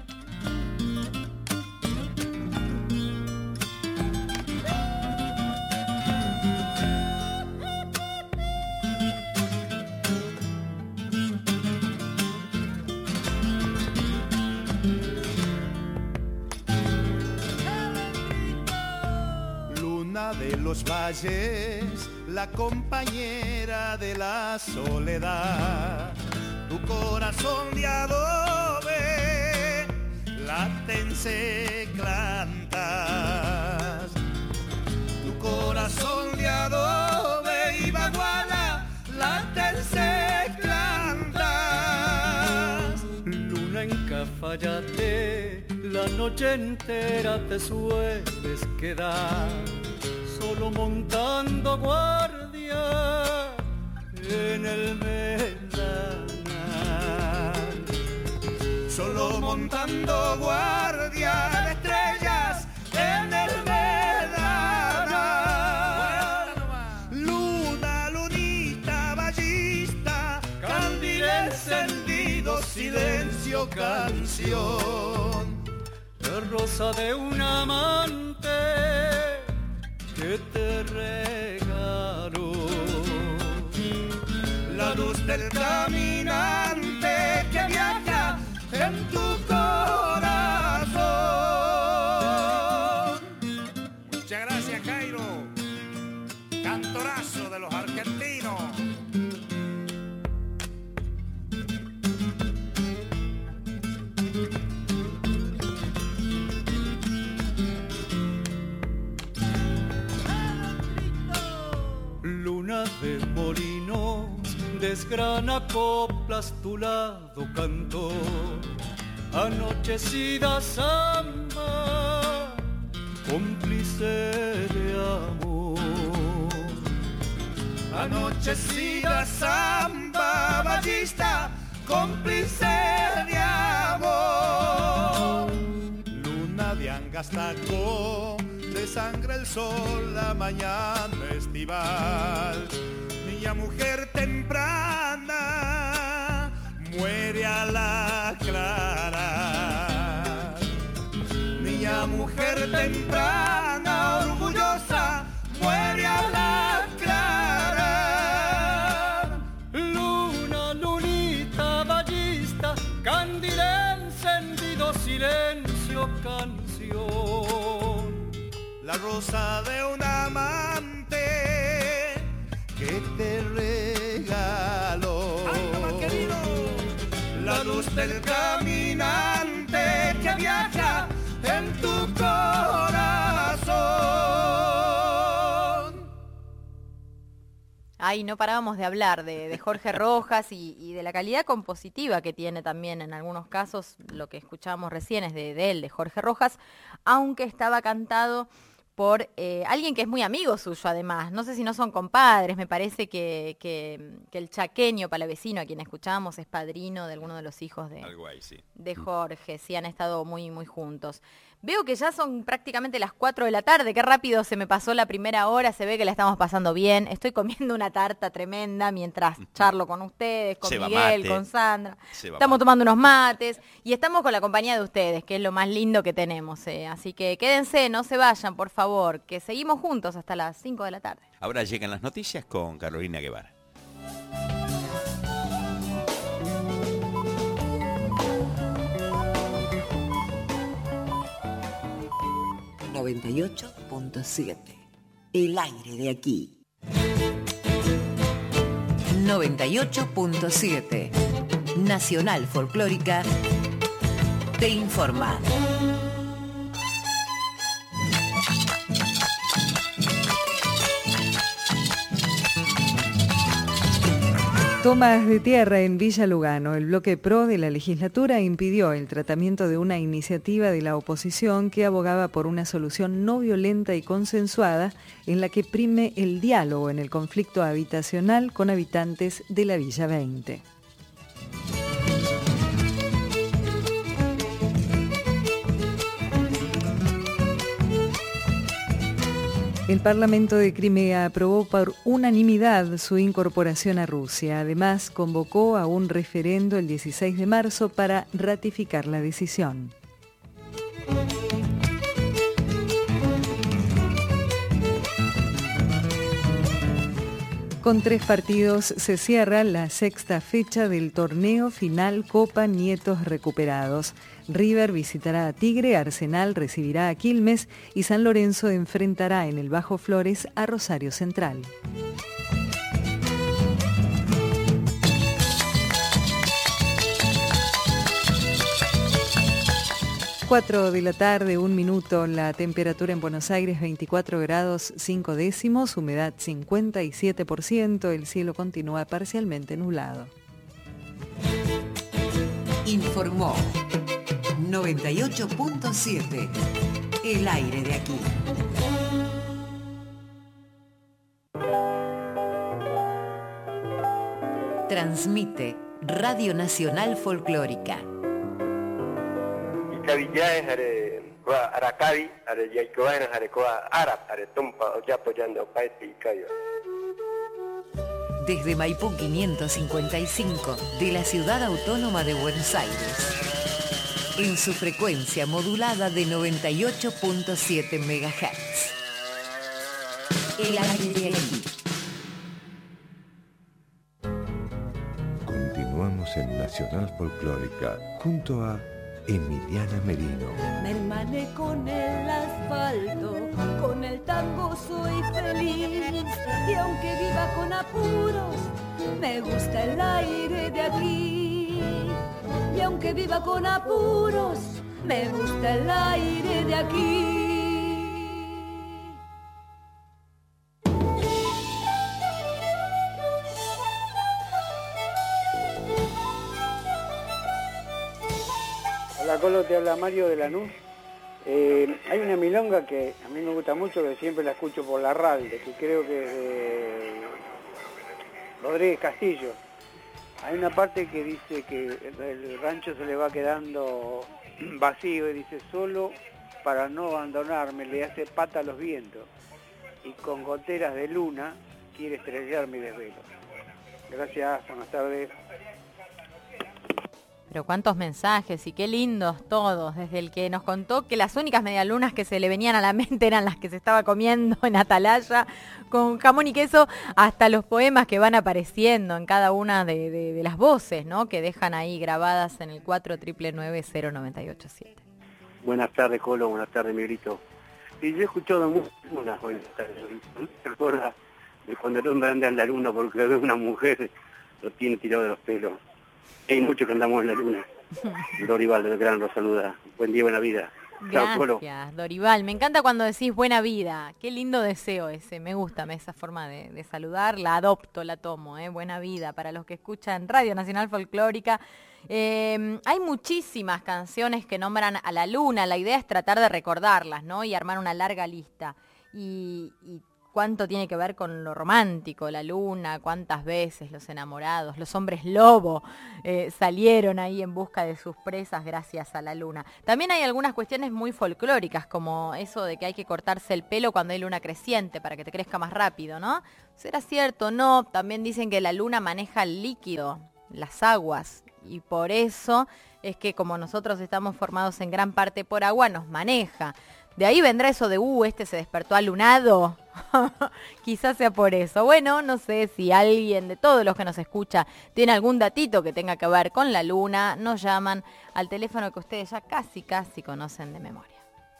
De los valles, la compañera de la soledad, tu corazón de adobe, látense clantas, tu corazón de adobe y baguala, látense clantas. Luna en Cafayate, la noche entera te sueles quedar, solo montando guardia en el ventanal. Solo montando guardia de estrellas en el ventanal. Luna, lunita, ballista, candil encendido, silencio, canción. La rosa de un amante que te regalo, la luz del caminante que viaja en tu corazón. Muchas gracias, Jairo, cantorazo de los argentinos. Luna de molinos, desgrana coplas tu lado cantor, anochecida samba, cómplice de amor. Anochecida samba, ballista, cómplice de amor. Luna de Angastaco, de sangre el sol, la mañana estival. Niña mujer temprana, muere a la clara. Niña mujer temprana, orgullosa, muere a la clara. Luna, lunita, ballista, candil encendido, silencio, canción. La rosa de un amante que te regaló. ¡Ay, mamá querido! La luz del caminante que viaja en tu corazón. Ay, no parábamos de hablar de Jorge Rojas y de la calidad compositiva que tiene también en algunos casos. Lo que escuchábamos recién es de él, de Jorge Rojas, aunque estaba cantado por alguien que es muy amigo suyo además. No sé si no son compadres, me parece que el chaqueño palavecino a quien escuchábamos es padrino de alguno de los hijos de Jorge, sí, han estado muy, muy juntos. Veo que ya son prácticamente las 4 de la tarde, qué rápido se me pasó la primera hora, se ve que la estamos pasando bien. Estoy comiendo una tarta tremenda mientras charlo con ustedes, con Miguel, con Sandra. Estamos tomando unos mates y estamos con la compañía de ustedes, que es lo más lindo que tenemos. Así que quédense, no se vayan, por favor, que seguimos juntos hasta las 5 de la tarde. Ahora llegan las noticias con Carolina Guevara. 98.7. El aire de aquí. 98.7. Nacional Folclórica te informa. Tomas de tierra en Villa Lugano. El bloque PRO de la legislatura impidió el tratamiento de una iniciativa de la oposición que abogaba por una solución no violenta y consensuada en la que prime el diálogo en el conflicto habitacional con habitantes de la Villa 20. El Parlamento de Crimea aprobó por unanimidad su incorporación a Rusia. Además, convocó a un referendo el 16 de marzo para ratificar la decisión. Con 3 partidos se cierra la 6ª fecha del torneo final Copa Nietos Recuperados. River visitará a Tigre, Arsenal recibirá a Quilmes y San Lorenzo enfrentará en el Bajo Flores a Rosario Central. Cuatro de la tarde, 1 minuto, la temperatura en Buenos Aires 24 grados 5 décimos, humedad 57%, el cielo continúa parcialmente nublado. Informó 98.7, el aire de aquí. Transmite Radio Nacional Folclórica. Desde Maipú 555, de la Ciudad Autónoma de Buenos Aires, en su frecuencia modulada de 98.7 MHz. El aire de aquí. Continuamos en Nacional Folclórica junto a Emiliana Merino. Me hermané con el asfalto, con el tango soy feliz. Y aunque viva con apuros, me gusta el aire de aquí. Y aunque viva con apuros, me gusta el aire de aquí. Hola Colo, te habla Mario de Lanús. Hay una milonga que a mí me gusta mucho, que siempre la escucho por la radio, que creo que es de Rodríguez Castillo. Hay una parte que dice que el rancho se le va quedando vacío y dice: solo para no abandonarme le hace pata a los vientos y con goteras de luna quiere estrellar mi desvelo. Gracias, buenas tardes. Pero cuántos mensajes y qué lindos todos, desde el que nos contó que las únicas medialunas que se le venían a la mente eran las que se estaba comiendo en Atalaya con jamón y queso, hasta los poemas que van apareciendo en cada una de las voces, ¿no?, que dejan ahí grabadas en el 49990987. Buenas tardes, Colo, buenas tardes, Miguelito. Y yo he escuchado unas buenas tardes. ¿Se acuerda de cuando el hombre anda en la luna porque ve una mujer, lo tiene tirado de los pelos? Hay muchos que andamos en la luna. Dorival del Gran lo saluda. Buen día, buena vida. Gracias, Dorival. Me encanta cuando decís buena vida. Qué lindo deseo ese. Me gusta esa forma de saludar. La adopto, la tomo. Buena vida para los que escuchan Radio Nacional Folclórica. Hay muchísimas canciones que nombran a la luna. La idea es tratar de recordarlas, ¿no?, y armar una larga lista. Y cuánto tiene que ver con lo romántico, la luna, cuántas veces los enamorados, los hombres lobo salieron ahí en busca de sus presas gracias a la luna. También hay algunas cuestiones muy folclóricas, como eso de que hay que cortarse el pelo cuando hay luna creciente para que te crezca más rápido, ¿no? ¿Será cierto? No. También dicen que la luna maneja el líquido, las aguas, y por eso es que como nosotros estamos formados en gran parte por agua, nos maneja. De ahí vendrá eso de, este se despertó alunado. Quizás sea por eso. Bueno, no sé si alguien de todos los que nos escucha tiene algún datito que tenga que ver con la luna. Nos llaman al teléfono que ustedes ya casi conocen de memoria.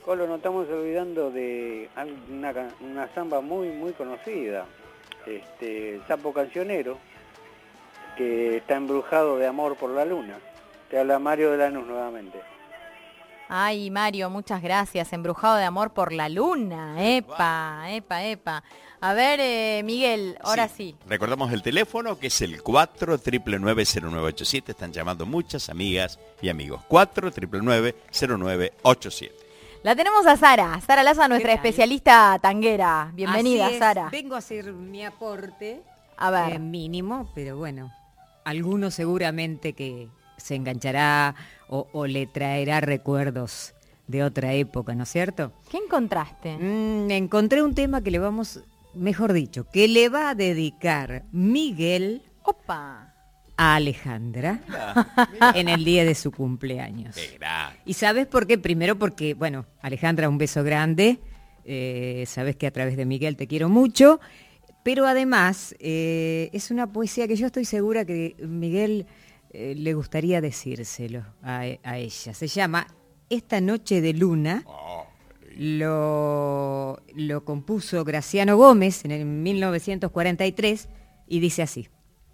Colo, nos estamos olvidando de una samba muy conocida, el Sapo Cancionero, que está embrujado de amor por la luna. Te habla Mario de Lanús nuevamente. Ay, Mario, muchas gracias. Embrujado de amor por la luna. Epa. A ver, Miguel, ahora sí. Recordamos el teléfono, que es el 499-0987. Están llamando muchas amigas y amigos. 499-0987. La tenemos a Sara Laza, nuestra especialista tanguera. Bienvenida, Así es. Sara. Vengo a hacer mi aporte. A ver. Mínimo, pero bueno, alguno seguramente que se enganchará o le traerá recuerdos de otra época, ¿no es cierto? ¿Qué encontraste? Encontré un tema que le vamos, mejor dicho, que le va a dedicar Miguel a Alejandra en el día de su cumpleaños. ¿Y sabes por qué? Primero porque, bueno, Alejandra, un beso grande. Sabes que a través de Miguel te quiero mucho. Pero además es una poesía que yo estoy segura que Miguel le gustaría decírselo a ella. Se llama Esta noche de luna. Lo compuso Graciano Gómez en el 1943 y dice así.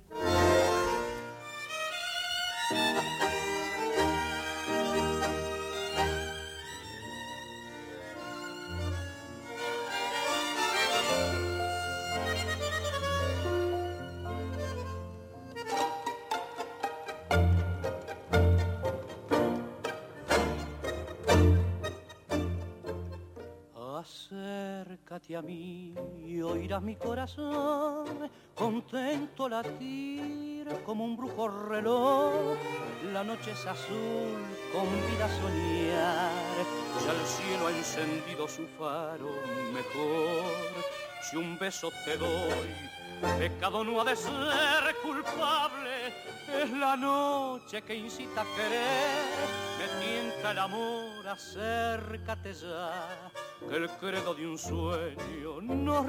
Acércate a mí y oirás mi corazón contento latir como un brujo reloj. La noche es azul, convida a soñar, ya el cielo ha encendido su faro mejor. Si un beso te doy, pecado no ha de ser culpable. Es la noche que incita a querer, me tienta el amor, acércate ya, que el credo de un sueño nos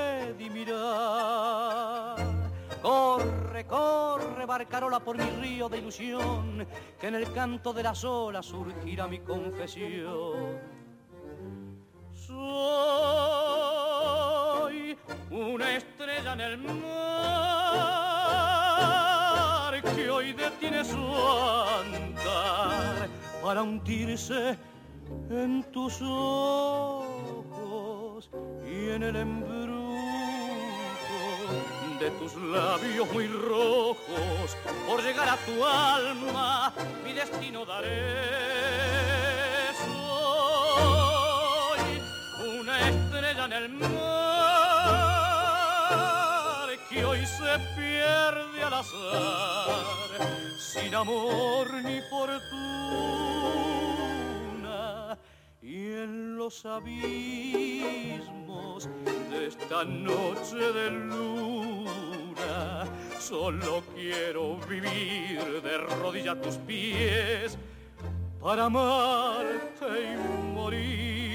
redimirá. Corre, corre, barcarola por mi río de ilusión, que en el canto de las olas surgirá mi confesión. Soy una estrella en el mar que hoy detiene su andar para hundirse en tus ojos y en el embrujo de tus labios muy rojos. Por llegar a tu alma mi destino daré. Soy una estrella en el mar que hoy se pierde al azar, sin amor ni fortuna, y en los abismos de esta noche de luna solo quiero vivir de rodillas a tus pies para amarte y morir.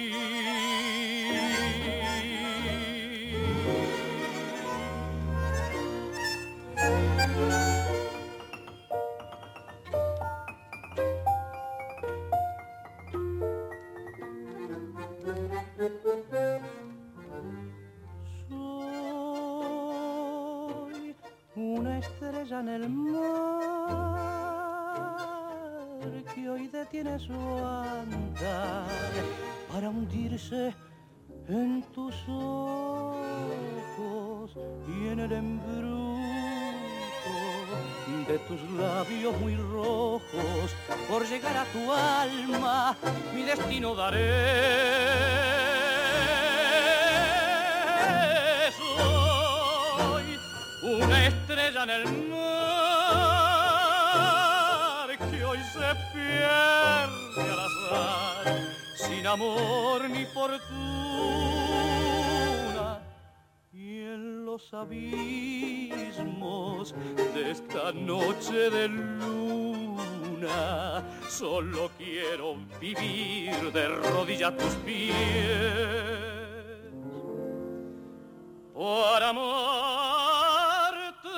Soy una estrella en el mar que hoy detiene su andar para hundirse en tus ojos y en el embrujo de tus labios muy rojos. Por llegar a tu alma mi destino daré. Soy una estrella en el mar que hoy se pierde al azar, sin amor ni fortuna, y en los abismos de esta noche de luna solo quiero vivir de rodillas a tus pies para amarte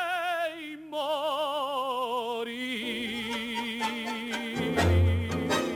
y morir.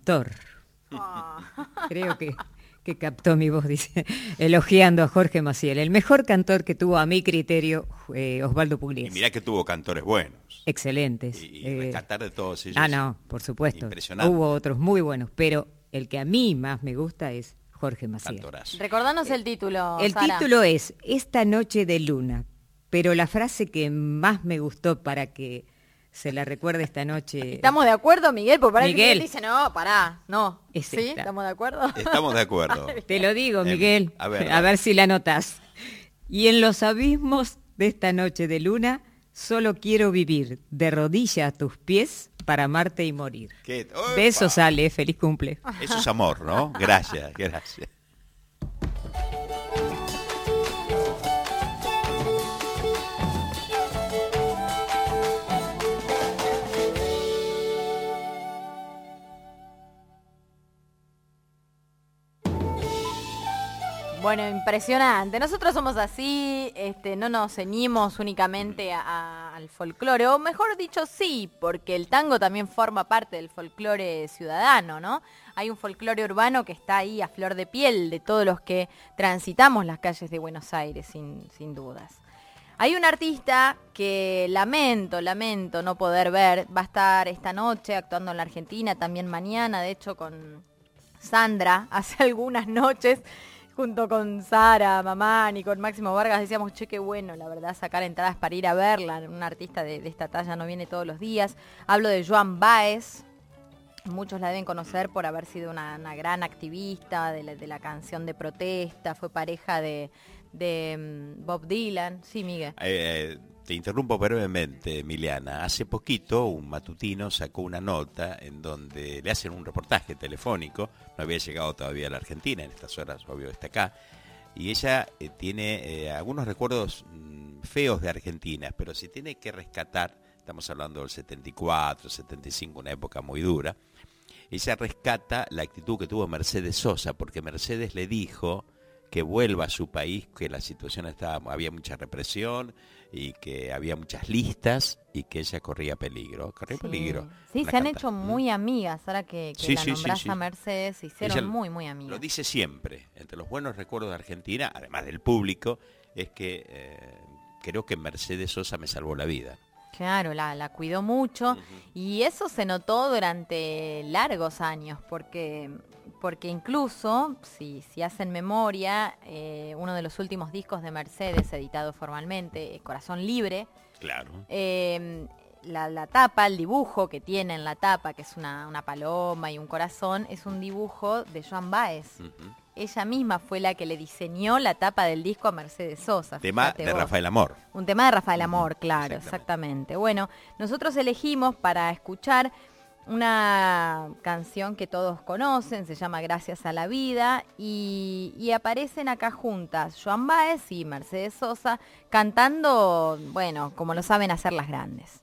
cantor. Creo que captó mi voz, dice, elogiando a Jorge Maciel. El mejor cantor que tuvo a mi criterio, Osvaldo Pugliese. Y mirá que tuvo cantores buenos. Excelentes. Y rescatar de todos ellos. No, por supuesto. Impresionante. Hubo otros muy buenos, pero el que a mí más me gusta es Jorge Maciel. Cantorazo. Recordanos el título, El Sara. título es Esta noche de luna, pero la frase que más me gustó para que se la recuerde esta noche... ¿Estamos de acuerdo, Miguel? Porque para Miguel. Miguel dice, no, pará, no. Es ¿Sí? esta. ¿Estamos de acuerdo? Estamos de acuerdo. Te lo digo, Miguel, a ver. a ver si la notas. Y en los abismos de esta noche de luna, solo quiero vivir de rodillas a tus pies para amarte y morir. Besos, Ale, feliz cumple. Eso es amor, ¿no? Gracias, gracias. Bueno, impresionante. Nosotros somos así, no nos ceñimos únicamente al folclore, o mejor dicho, sí, porque el tango también forma parte del folclore ciudadano, ¿no? Hay un folclore urbano que está ahí a flor de piel de todos los que transitamos las calles de Buenos Aires, sin dudas. Hay un artista que lamento no poder ver, va a estar esta noche actuando en la Argentina, también mañana, de hecho con Sandra, hace algunas noches, junto con Sara, Mamán y con Máximo Vargas decíamos, che, qué bueno, la verdad, sacar entradas para ir a verla. Un artista de esta talla no viene todos los días. Hablo de Joan Baez. Muchos la deben conocer por haber sido una gran activista de la canción de protesta. Fue pareja de Bob Dylan. Sí, Miguel. Te interrumpo brevemente, Emiliana. Hace poquito un matutino sacó una nota en donde le hacen un reportaje telefónico. No había llegado todavía a la Argentina, en estas horas obvio está acá. Y ella tiene algunos recuerdos feos de Argentina, pero si tiene que rescatar, estamos hablando del 74, 75, una época muy dura, ella rescata la actitud que tuvo Mercedes Sosa, porque Mercedes le dijo que vuelva a su país, que la situación había mucha represión y que había muchas listas y que ella corría peligro. Peligro. Sí, se han hecho muy amigas, ahora que la nombrás a Mercedes, se hicieron ella muy amigas. Lo dice siempre, entre los buenos recuerdos de Argentina, además del público, es que creo que Mercedes Sosa me salvó la vida. Claro, la cuidó mucho y eso se notó durante largos años, porque incluso, si hacen memoria, uno de los últimos discos de Mercedes, editado formalmente, Corazón Libre, claro. La tapa, el dibujo que tiene en la tapa, que es una paloma y un corazón, es un dibujo de Joan Baez. Ella misma fue la que le diseñó la tapa del disco a Mercedes Sosa. Tema de Rafael Amor. Un tema de Rafael Amor, claro, exactamente. Bueno, nosotros elegimos para escuchar una canción que todos conocen, se llama Gracias a la Vida, y aparecen acá juntas Joan Baez y Mercedes Sosa cantando, bueno, como lo saben hacer las grandes.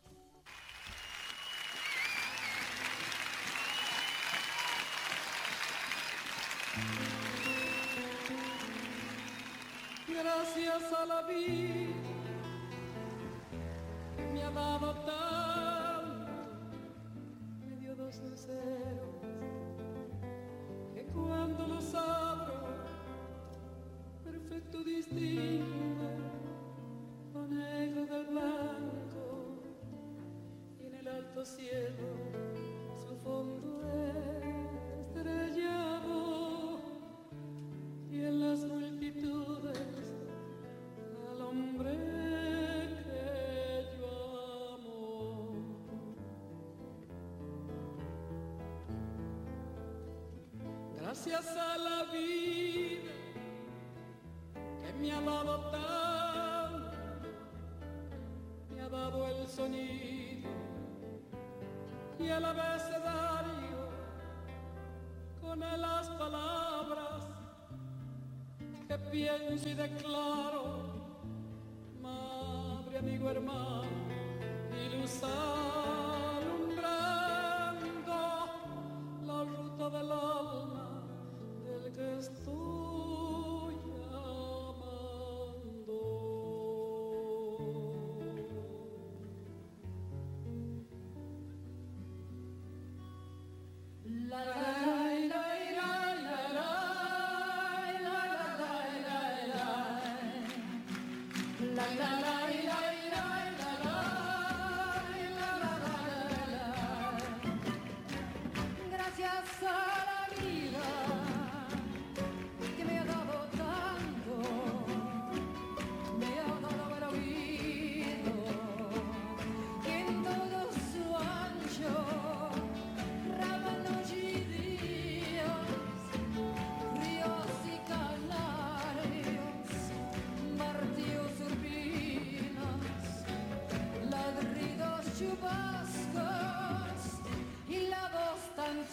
Gracias a la vida que me ha dado tanto, me dio dos luceros que cuando los abro, perfecto distingo lo negro del blanco, y en el alto cielo su fondo estrellado, y en las multitudes al hombre que yo amo. Gracias a la vida que me ha dado tanto, me ha dado el sonido y el abecedario con las palabras que pienso y declaro, madre, amigo, hermano, y luz alumbrando la ruta del alma del que estoy amando. La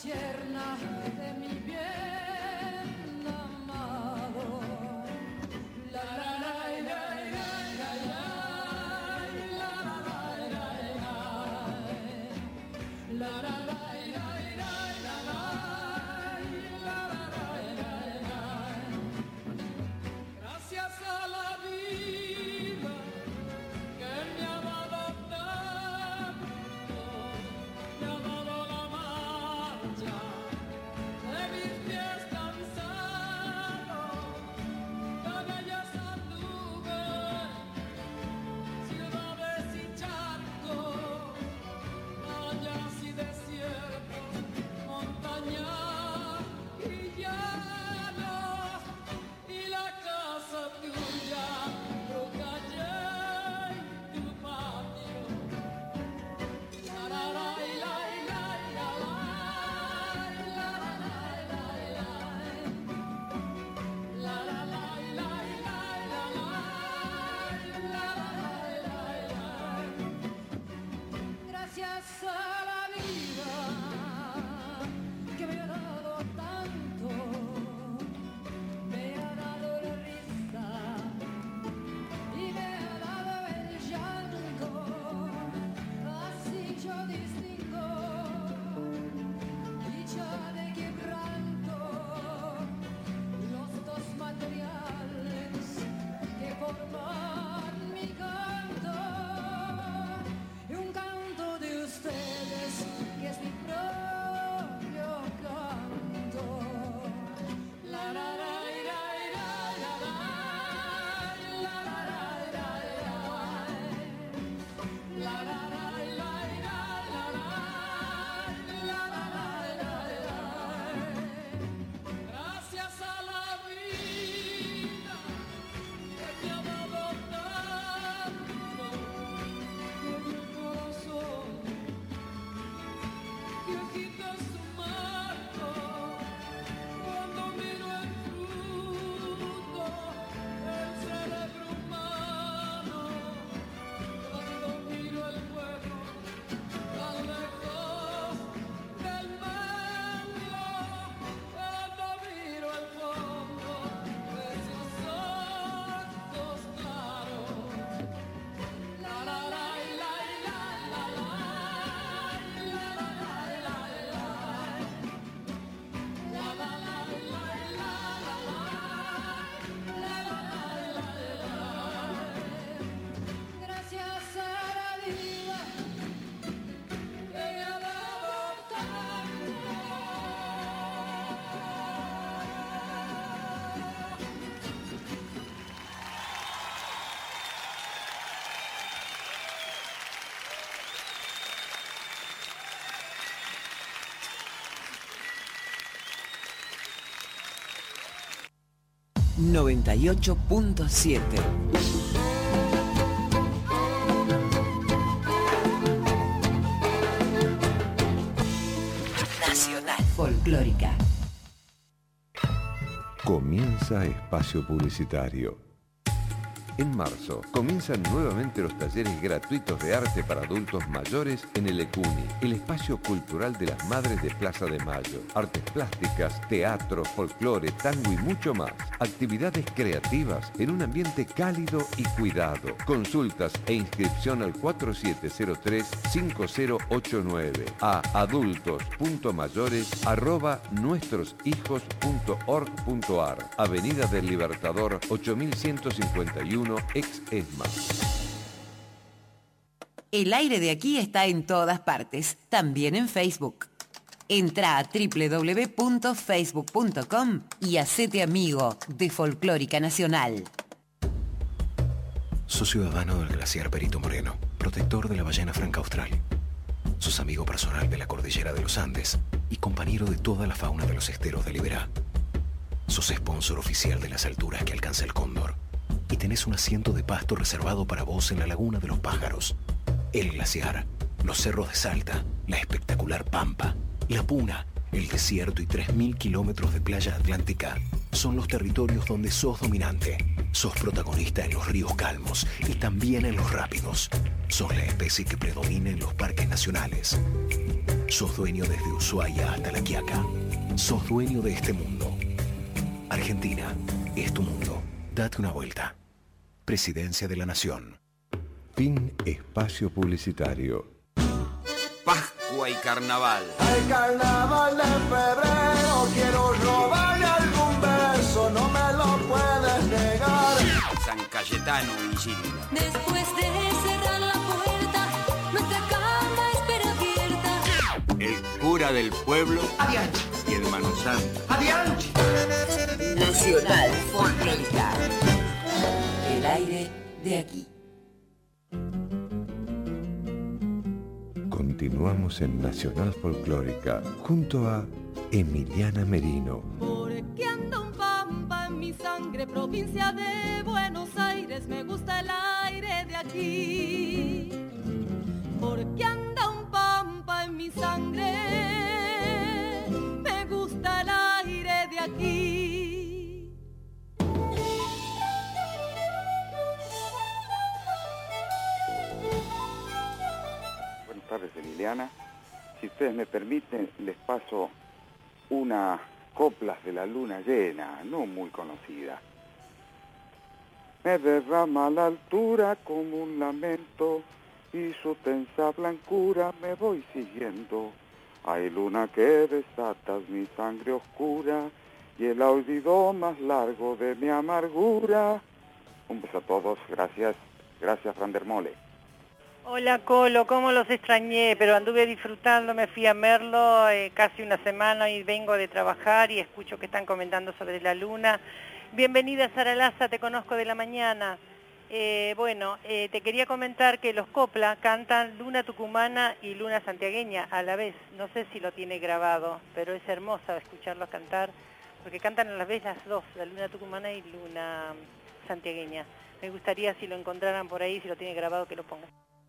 tierna de mi bien amado. La la la la la la la la la la la. Gracias a la vida que me ha dado tanto, me ha dado la marcha de mis pies cansados, con ellas anduve ciudades y charcos, vallas y desiertos, montañas y llanos, y la casa tuya, tu calle y tu patio. La la la la la la la la la la la. Gracias a la vida que me ha dado tanto, me ha dado la risa y me ha dado el llanto, así yo distingo dicha de quebranto, los dos materiales que forman mi canto, y un canto de ustedes que es mi propio canto. La la la la la la la la la la la. Gracias a la vida que me ha dado tanto, que mi corazón que agita su marco cuando miro el fruto, el cerebro humano, cuando miro el fuego tan lejos del medio, cuando miro el fondo de sus ojos claros. La la la la la la la la la la la. Gracias a la vida que me ha dado tanto. ...98.7... Nacional Folclórica. Comienza espacio publicitario. En marzo comienzan nuevamente los talleres gratuitos de arte para adultos mayores en el ECUNI, el espacio cultural de las Madres de Plaza de Mayo. Artes plásticas, teatro, folclore, tango y mucho más. Actividades creativas en un ambiente cálido y cuidado. Consultas e inscripción al 4703-5089 a adultos.mayores@nuestrosHijos.org.ar, Avenida del Libertador 8151, ex ESMA. El aire de aquí está en todas partes, también en Facebook. Entra a www.facebook.com y hacete amigo de Folclórica Nacional. Sos ciudadano del glaciar Perito Moreno, protector de la ballena franca austral. Sos amigo personal de la cordillera de los Andes y compañero de toda la fauna de los esteros de Liberá. Sos sponsor oficial de las alturas que alcanza el cóndor. Y tenés un asiento de pasto reservado para vos en la Laguna de los Pájaros, el glaciar, los cerros de Salta, la espectacular Pampa, la Puna, el desierto y 3.000 kilómetros de playa atlántica. son los territorios donde sos dominante. Sos protagonista en los ríos calmos y también en los rápidos. Sos la especie que predomina en los parques nacionales. Sos dueño desde Ushuaia hasta La Quiaca. Sos dueño de este mundo. Argentina es tu mundo. Date una vuelta. Presidencia de la Nación. Fin espacio publicitario. Pascua y Carnaval. Hay carnaval de febrero, quiero robarle algún beso, no me lo puedes negar. San Cayetano y Gilda. Después de cerrar la puerta, nuestra cama espera abierta. El cura del pueblo y el mano santo. Nacional Folclórica. El aire de aquí. Continuamos en Nacional Folclórica junto a Emiliana Merino. Porque anda un pampa en mi sangre, provincia de Buenos Aires, me gusta el aire de aquí. Porque anda un pampa en mi sangre, me gusta el aire de aquí. Buenas tardes, Emiliana. Si ustedes me permiten, les paso unas coplas de la luna llena, no muy conocida. Me derrama a la altura como un lamento y su tensa blancura me voy siguiendo. Hay luna que desatas mi sangre oscura y el aullido más largo de mi amargura. Un beso a todos, gracias, gracias Fran der Mole. Hola Colo, cómo los extrañé, pero anduve disfrutando, me fui a Merlo casi una semana y vengo de trabajar y escucho que están comentando sobre la luna. Bienvenida Sara Laza, te conozco de la mañana. Te quería comentar que los Copla cantan Luna Tucumana y Luna Santiagueña a la vez. No sé si lo tiene grabado, pero es hermoso escucharlos cantar, porque cantan a la vez las dos, la Luna Tucumana y Luna Santiagueña. Me gustaría si lo encontraran por ahí, si lo tiene grabado, que lo pongan.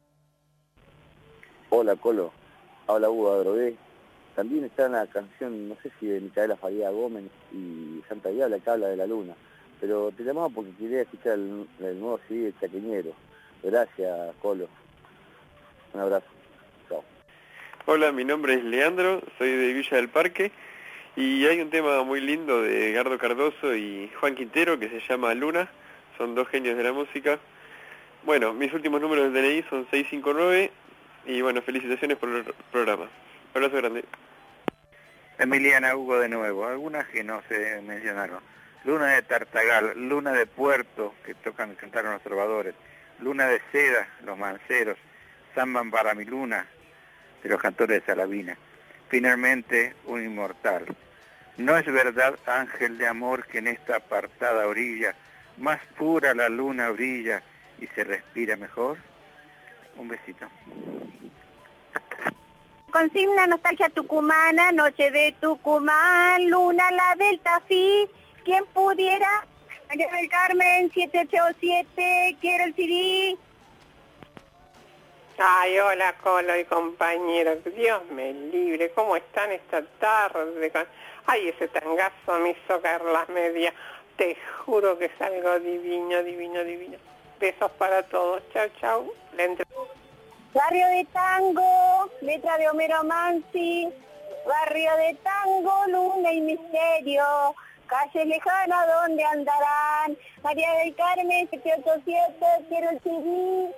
Hola Colo, habla Hugo Adrogué. También está una canción, no sé si de Micaela Faría Gómez y Santa Diabla, que habla de la luna. Pero te llamaba porque quería escuchar el nuevo CD de Chaqueñero. Gracias Colo. Un abrazo. Chao. Hola, mi nombre es Leandro, soy de Villa del Parque y hay un tema muy lindo de Gardo Cardoso y Juan Quintero que se llama Luna. Son dos genios de la música. Bueno, mis últimos números del DNI son 659 y bueno, felicitaciones por el programa. Abrazo grande. Emiliana, Hugo de nuevo, algunas que no se mencionaron. Luna de Tartagal, Luna de Puerto, que tocan y cantaron los trovadores, Luna de Seda, los manceros, Zamban para mi luna, de los cantores de Salavina. Finalmente, un inmortal. No es verdad, ángel de amor, que en esta apartada orilla más pura la luna brilla y se respira mejor. Un besito. Consigna nostalgia tucumana, noche de Tucumán, luna la del Tafí, quien pudiera, María del Carmen 787, quiero el CD. Ay, hola Colo y compañeros, Dios me libre, ¿cómo están esta tarde? Ay, ese tangazo me hizo caer las medias, te juro que es algo divino, divino, divino. Besos para todos, chau, chau. Barrio de Tango, letra de Homero Mansi, barrio de Tango, luna y misterio, calle lejana donde andarán, María del Carmen 787, quiero el CD.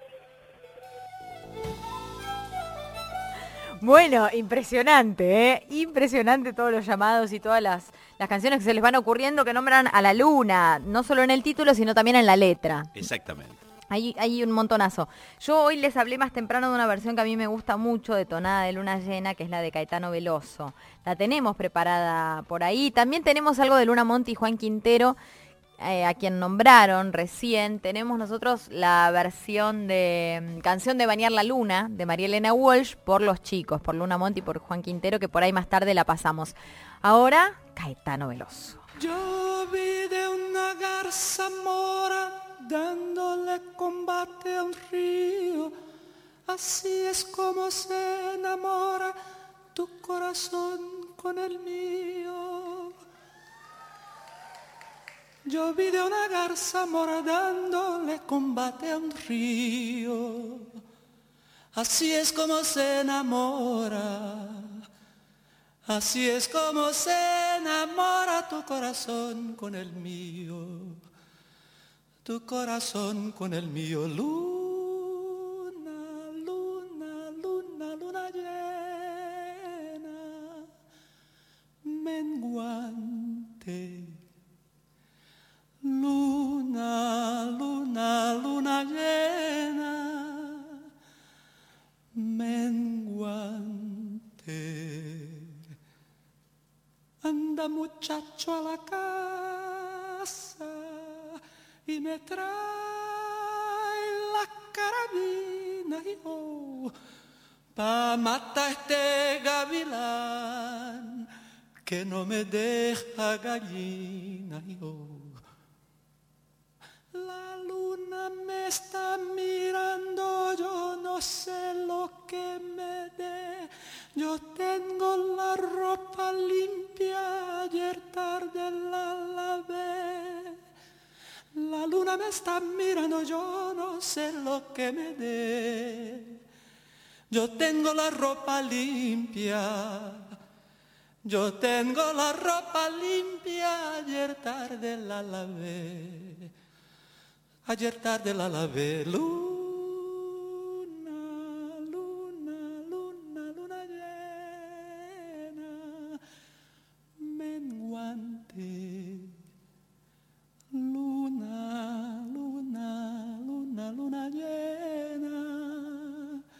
Bueno, impresionante, ¿eh? Impresionante todos los llamados y todas las canciones que se les van ocurriendo que nombran a la luna, no solo en el título, sino también en la letra. Exactamente. Hay un montonazo. Yo hoy les hablé más temprano de una versión que a mí me gusta mucho de Tonada de Luna Llena, que es la de Caetano Veloso. La tenemos preparada por ahí. También tenemos algo de Luna Monti y Juan Quintero, a quien nombraron recién. Tenemos nosotros la versión de Canción de Bañar la Luna, de María Elena Walsh, por los chicos, por Luna Monti y por Juan Quintero, que por ahí más tarde la pasamos. Ahora, Caetano Veloso. Yo vi de una garza mora dándole combate a un río, así es como se enamora tu corazón con el mío. Yo vi de una garza mora dándole combate a un río. Así es como se enamora. Así es como se enamora tu corazón con el mío. Tu corazón con el mío. Luna, luna, luna, luna llena, menguante. Luna, luna, luna llena, menguante. Anda muchacho a la casa y me trae la carabina y oh, pa' matar este gavilán que no me deja gallina y oh. La luna me está mirando, yo no sé lo que me dé. Yo tengo la ropa limpia, ayer tarde la lavé. La luna me está mirando, yo no sé lo que me dé. Yo tengo la ropa limpia, yo tengo la ropa limpia, ayer tarde la lavé. Ayer tarde la lavé. Luna, luna, luna, luna llena, menguante. Luna, luna, luna, luna llena,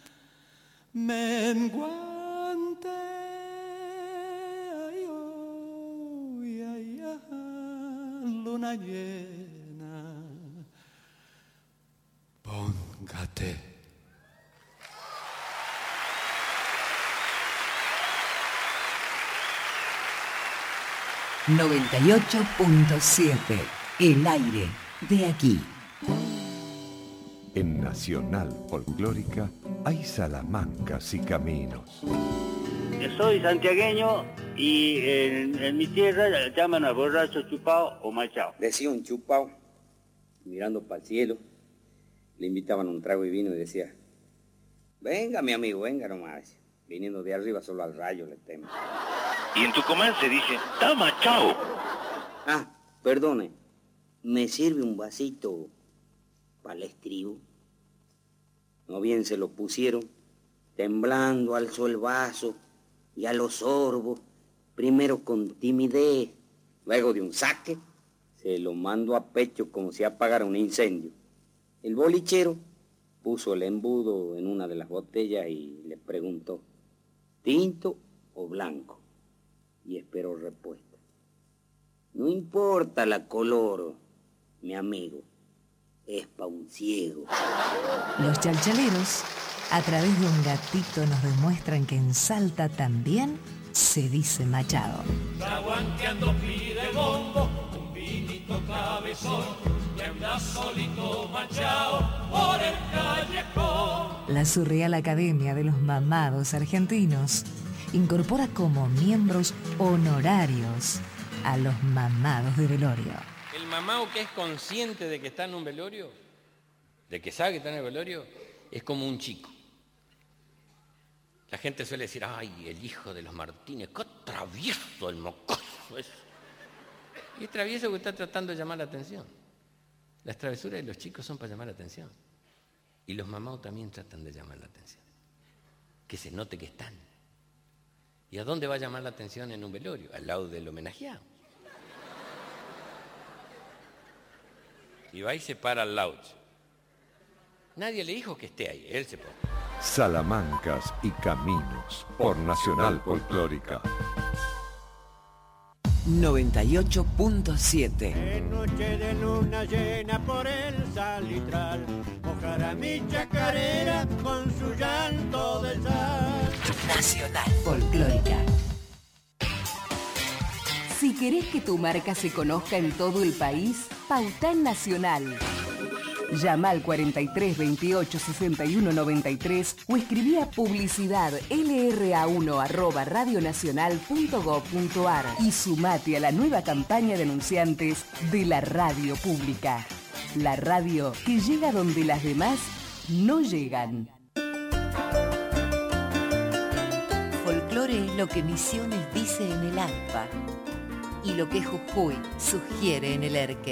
menguante. Ay, oh, ay, ay, luna llena. Póngate. ...98.7... el aire de aquí. En Nacional Folclórica hay salamancas y caminos. Soy santiagueño y en mi tierra llaman a borracho chupao o machao. Decía un chupao, mirando para el cielo, le invitaban un trago y vino y decía: venga mi amigo, venga nomás, viniendo de arriba solo al rayo le temo. Y en Tucumán se dice, ¡ta machao! Ah, perdone, ¿me sirve un vasito para el estribo? No bien se lo pusieron, temblando alzó el vaso y a los sorbos, primero con timidez, luego de un saque, se lo mandó a pecho como si apagara un incendio. El bolichero puso el embudo en una de las botellas y le preguntó, ¿tinto o blanco? Y esperó respuesta. No importa la color, mi amigo, es pa' un ciego. Los chalchaleros, a través de un gatito, nos demuestran que en Salta también se dice machado. Zaguanteando pide bombo, un vinito cabezón, y anda solito machao por el callejón. La Surreal Academia de los Mamados Argentinos incorpora como miembros honorarios a los mamados de velorio. El mamado que es consciente de que está en un velorio, de que sabe que está en el velorio, es como un chico. La gente suele decir, ay, el hijo de los Martínez, qué travieso el mocoso es. Y es travieso porque está tratando de llamar la atención. Las travesuras de los chicos son para llamar la atención. Y los mamados también tratan de llamar la atención. Que se note que están. ¿Y a dónde va a llamar la atención en un velorio? Al lado del homenajeado. Y va y se para al lounge. Nadie le dijo que esté ahí, él se pone. Salamancas y caminos por Nacional Folclórica. 98.7. En noche de luna llena por el salitral, mojará mi chacarera con su llanto de sal. Nacional Folclórica. Si querés que tu marca se conozca en todo el país, pauta en Nacional. Llama al 43 28 61 93 o escribí a publicidad lra1@radionacional.gov.ar y sumate a la nueva campaña de anunciantes de la radio pública. La radio que llega donde las demás no llegan. Folclore es lo que Misiones dice en el AMPA y lo que Jujuy sugiere en el ERQE.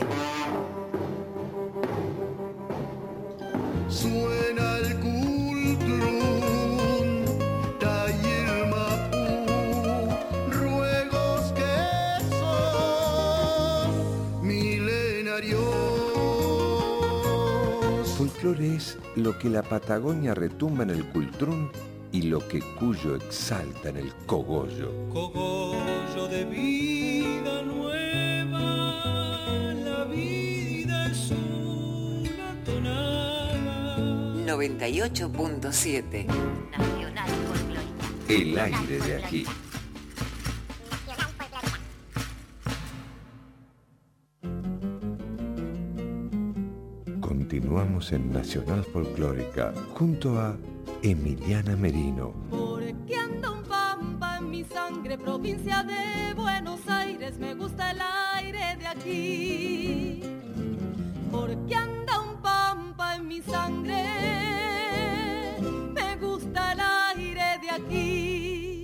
Suena el cultrún, taller mapú, ruegos que son milenarios. Folclore es lo que la Patagonia retumba en el cultrún y lo que Cuyo exalta en el cogollo. Cogollo de vida nueva, la vida es una tonada. 98.7 Nacional Folclórica. El aire de aquí. Continuamos en Nacional Folclórica junto a Emiliana Merino. Porque anda un pampa en mi sangre, provincia de Buenos Aires, me gusta el aire de aquí. Porque anda un pampa en mi sangre, me gusta el aire de aquí.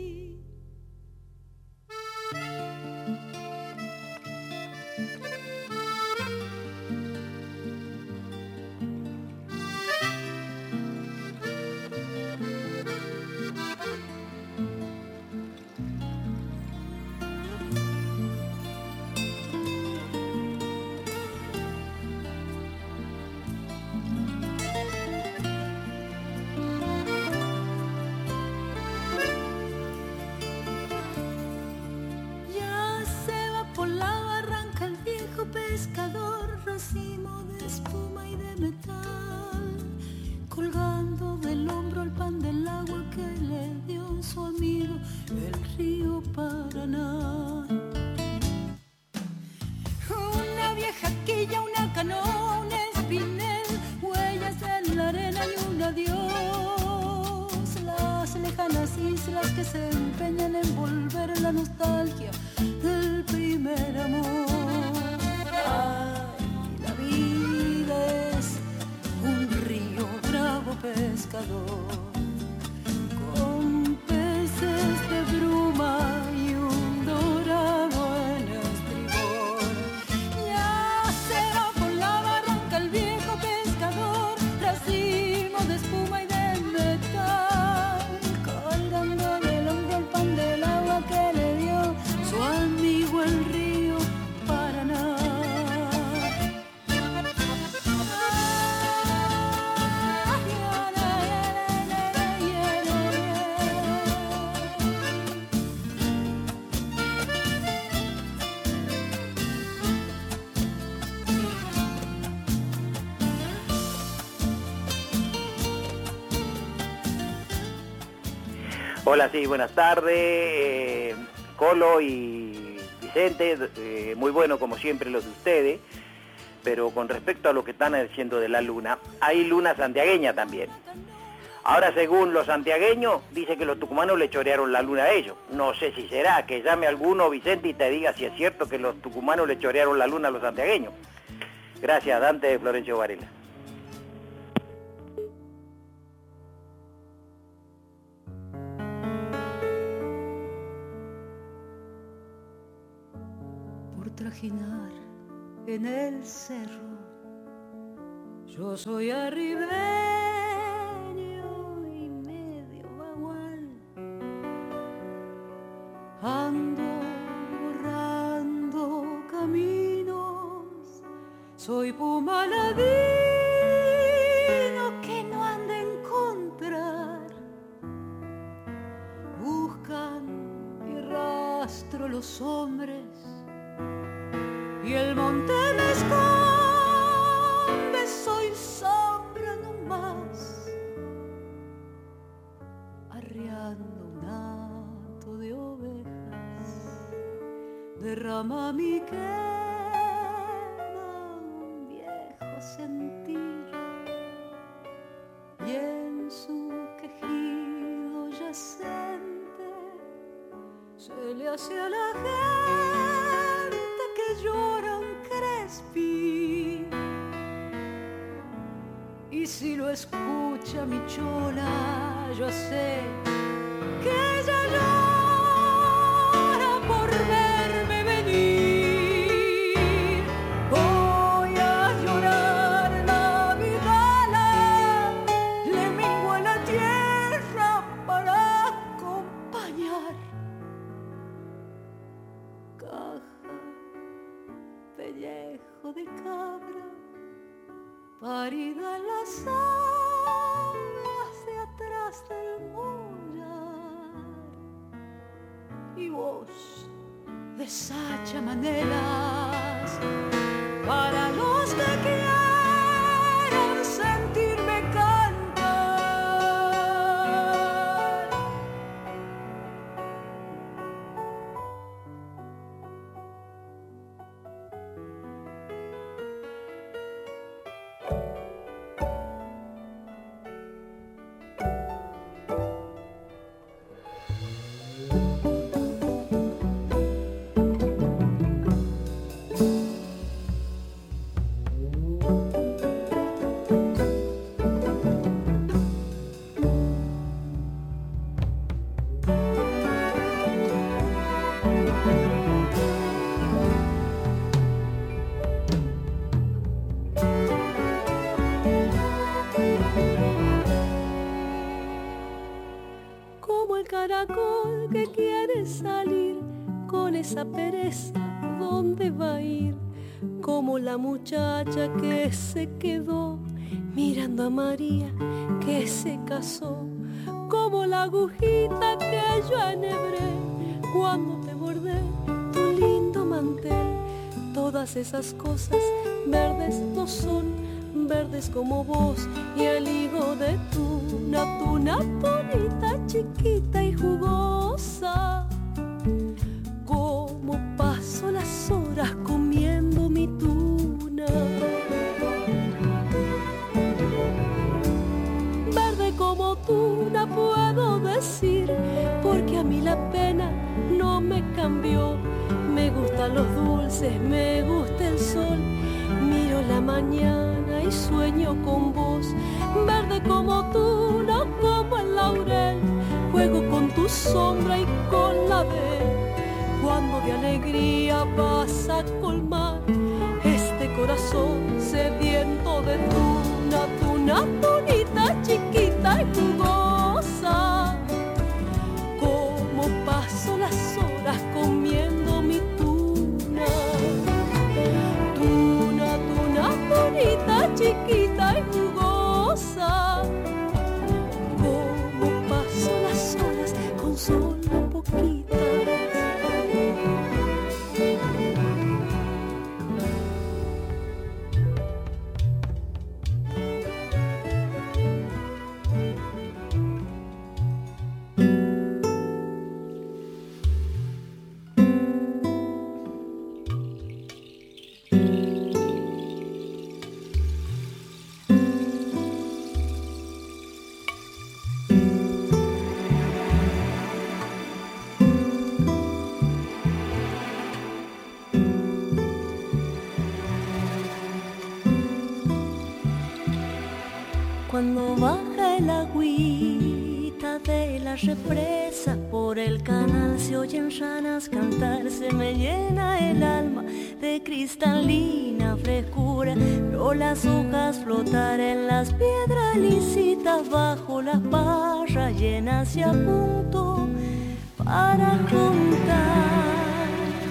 Pescador, racimo de espuma y de metal, colgando del hombro el pan del agua que le dio su amigo el río Paraná. Una vieja quilla, una canoa, un espinel, huellas en la arena y un adiós. Las lejanas islas que se empeñan en volver la nostalgia del primer amor. Ay, la vida es un río bravo pescador, con peces de bruma y un dorado en estribor. Ya se va por la barranca el viejo pescador, racimo de espuma y de metal, colgando del hombro el pan del agua que le dio su amigo el río Paraná. Hola, sí, buenas tardes, Colo y Vicente, muy bueno como siempre los de ustedes, pero con respecto a lo que están diciendo de la luna, hay luna santiagueña también. Ahora, según los santiagueños, dice que los tucumanos le chorearon la luna a ellos. No sé si será, que llame alguno, Vicente, y te diga si es cierto que los tucumanos le chorearon la luna a los santiagueños. Gracias, Dante de Florencio Varela. Trajinar en el cerro, yo soy arribeño y medio bagual, ando borrando caminos, soy puma ladino que no anda a encontrar, buscan y rastro los hombres y el monte me esconde, soy sombra nomás, arriando un hato de ovejas, derrama mi quema un viejo sentir, hacia la gente que llora un Crespi. Y si lo escucha mi chola, yo sé que ella llora por verme venir. Voy a llorar la vidala, le mengo en la tierra para acompañar. Caja, pellejo de cabra, parida en las aguas de atrás del mollar. Y vos, deshacha maneras para los que quieran sentirme cantar. Caracol que quiere salir con esa pereza, ¿dónde va a ir? Como la muchacha que se quedó mirando a María que se casó, como la agujita que yo enhebré cuando te bordé tu lindo mantel. Todas esas cosas verdes no son verdes como vos y el higo de tuna bonita, chiquita y jugosa. Como paso las horas comiendo mi tuna. Verde como tuna puedo decir, porque a mí la pena no me cambió. Me gustan los dulces, me gusta el sol, miro la mañana y sueño con vos. Verde como tú, no como el laurel, juego con tu sombra y con la de él. Cuando de alegría vas a colmar este corazón sediento de tuna bonita, chiquita y jugosa. Como paso las horas comiendo mi tuna bonita, chiquita y jugosa. Como paso las horas con solo poquitas. Cuando baja el agüita de la represa, por el canal se oyen ranas cantar, se me llena el alma de cristalina frescura. Veo las hojas flotar en las piedras lisitas, bajo las barras llenas y a punto para juntar.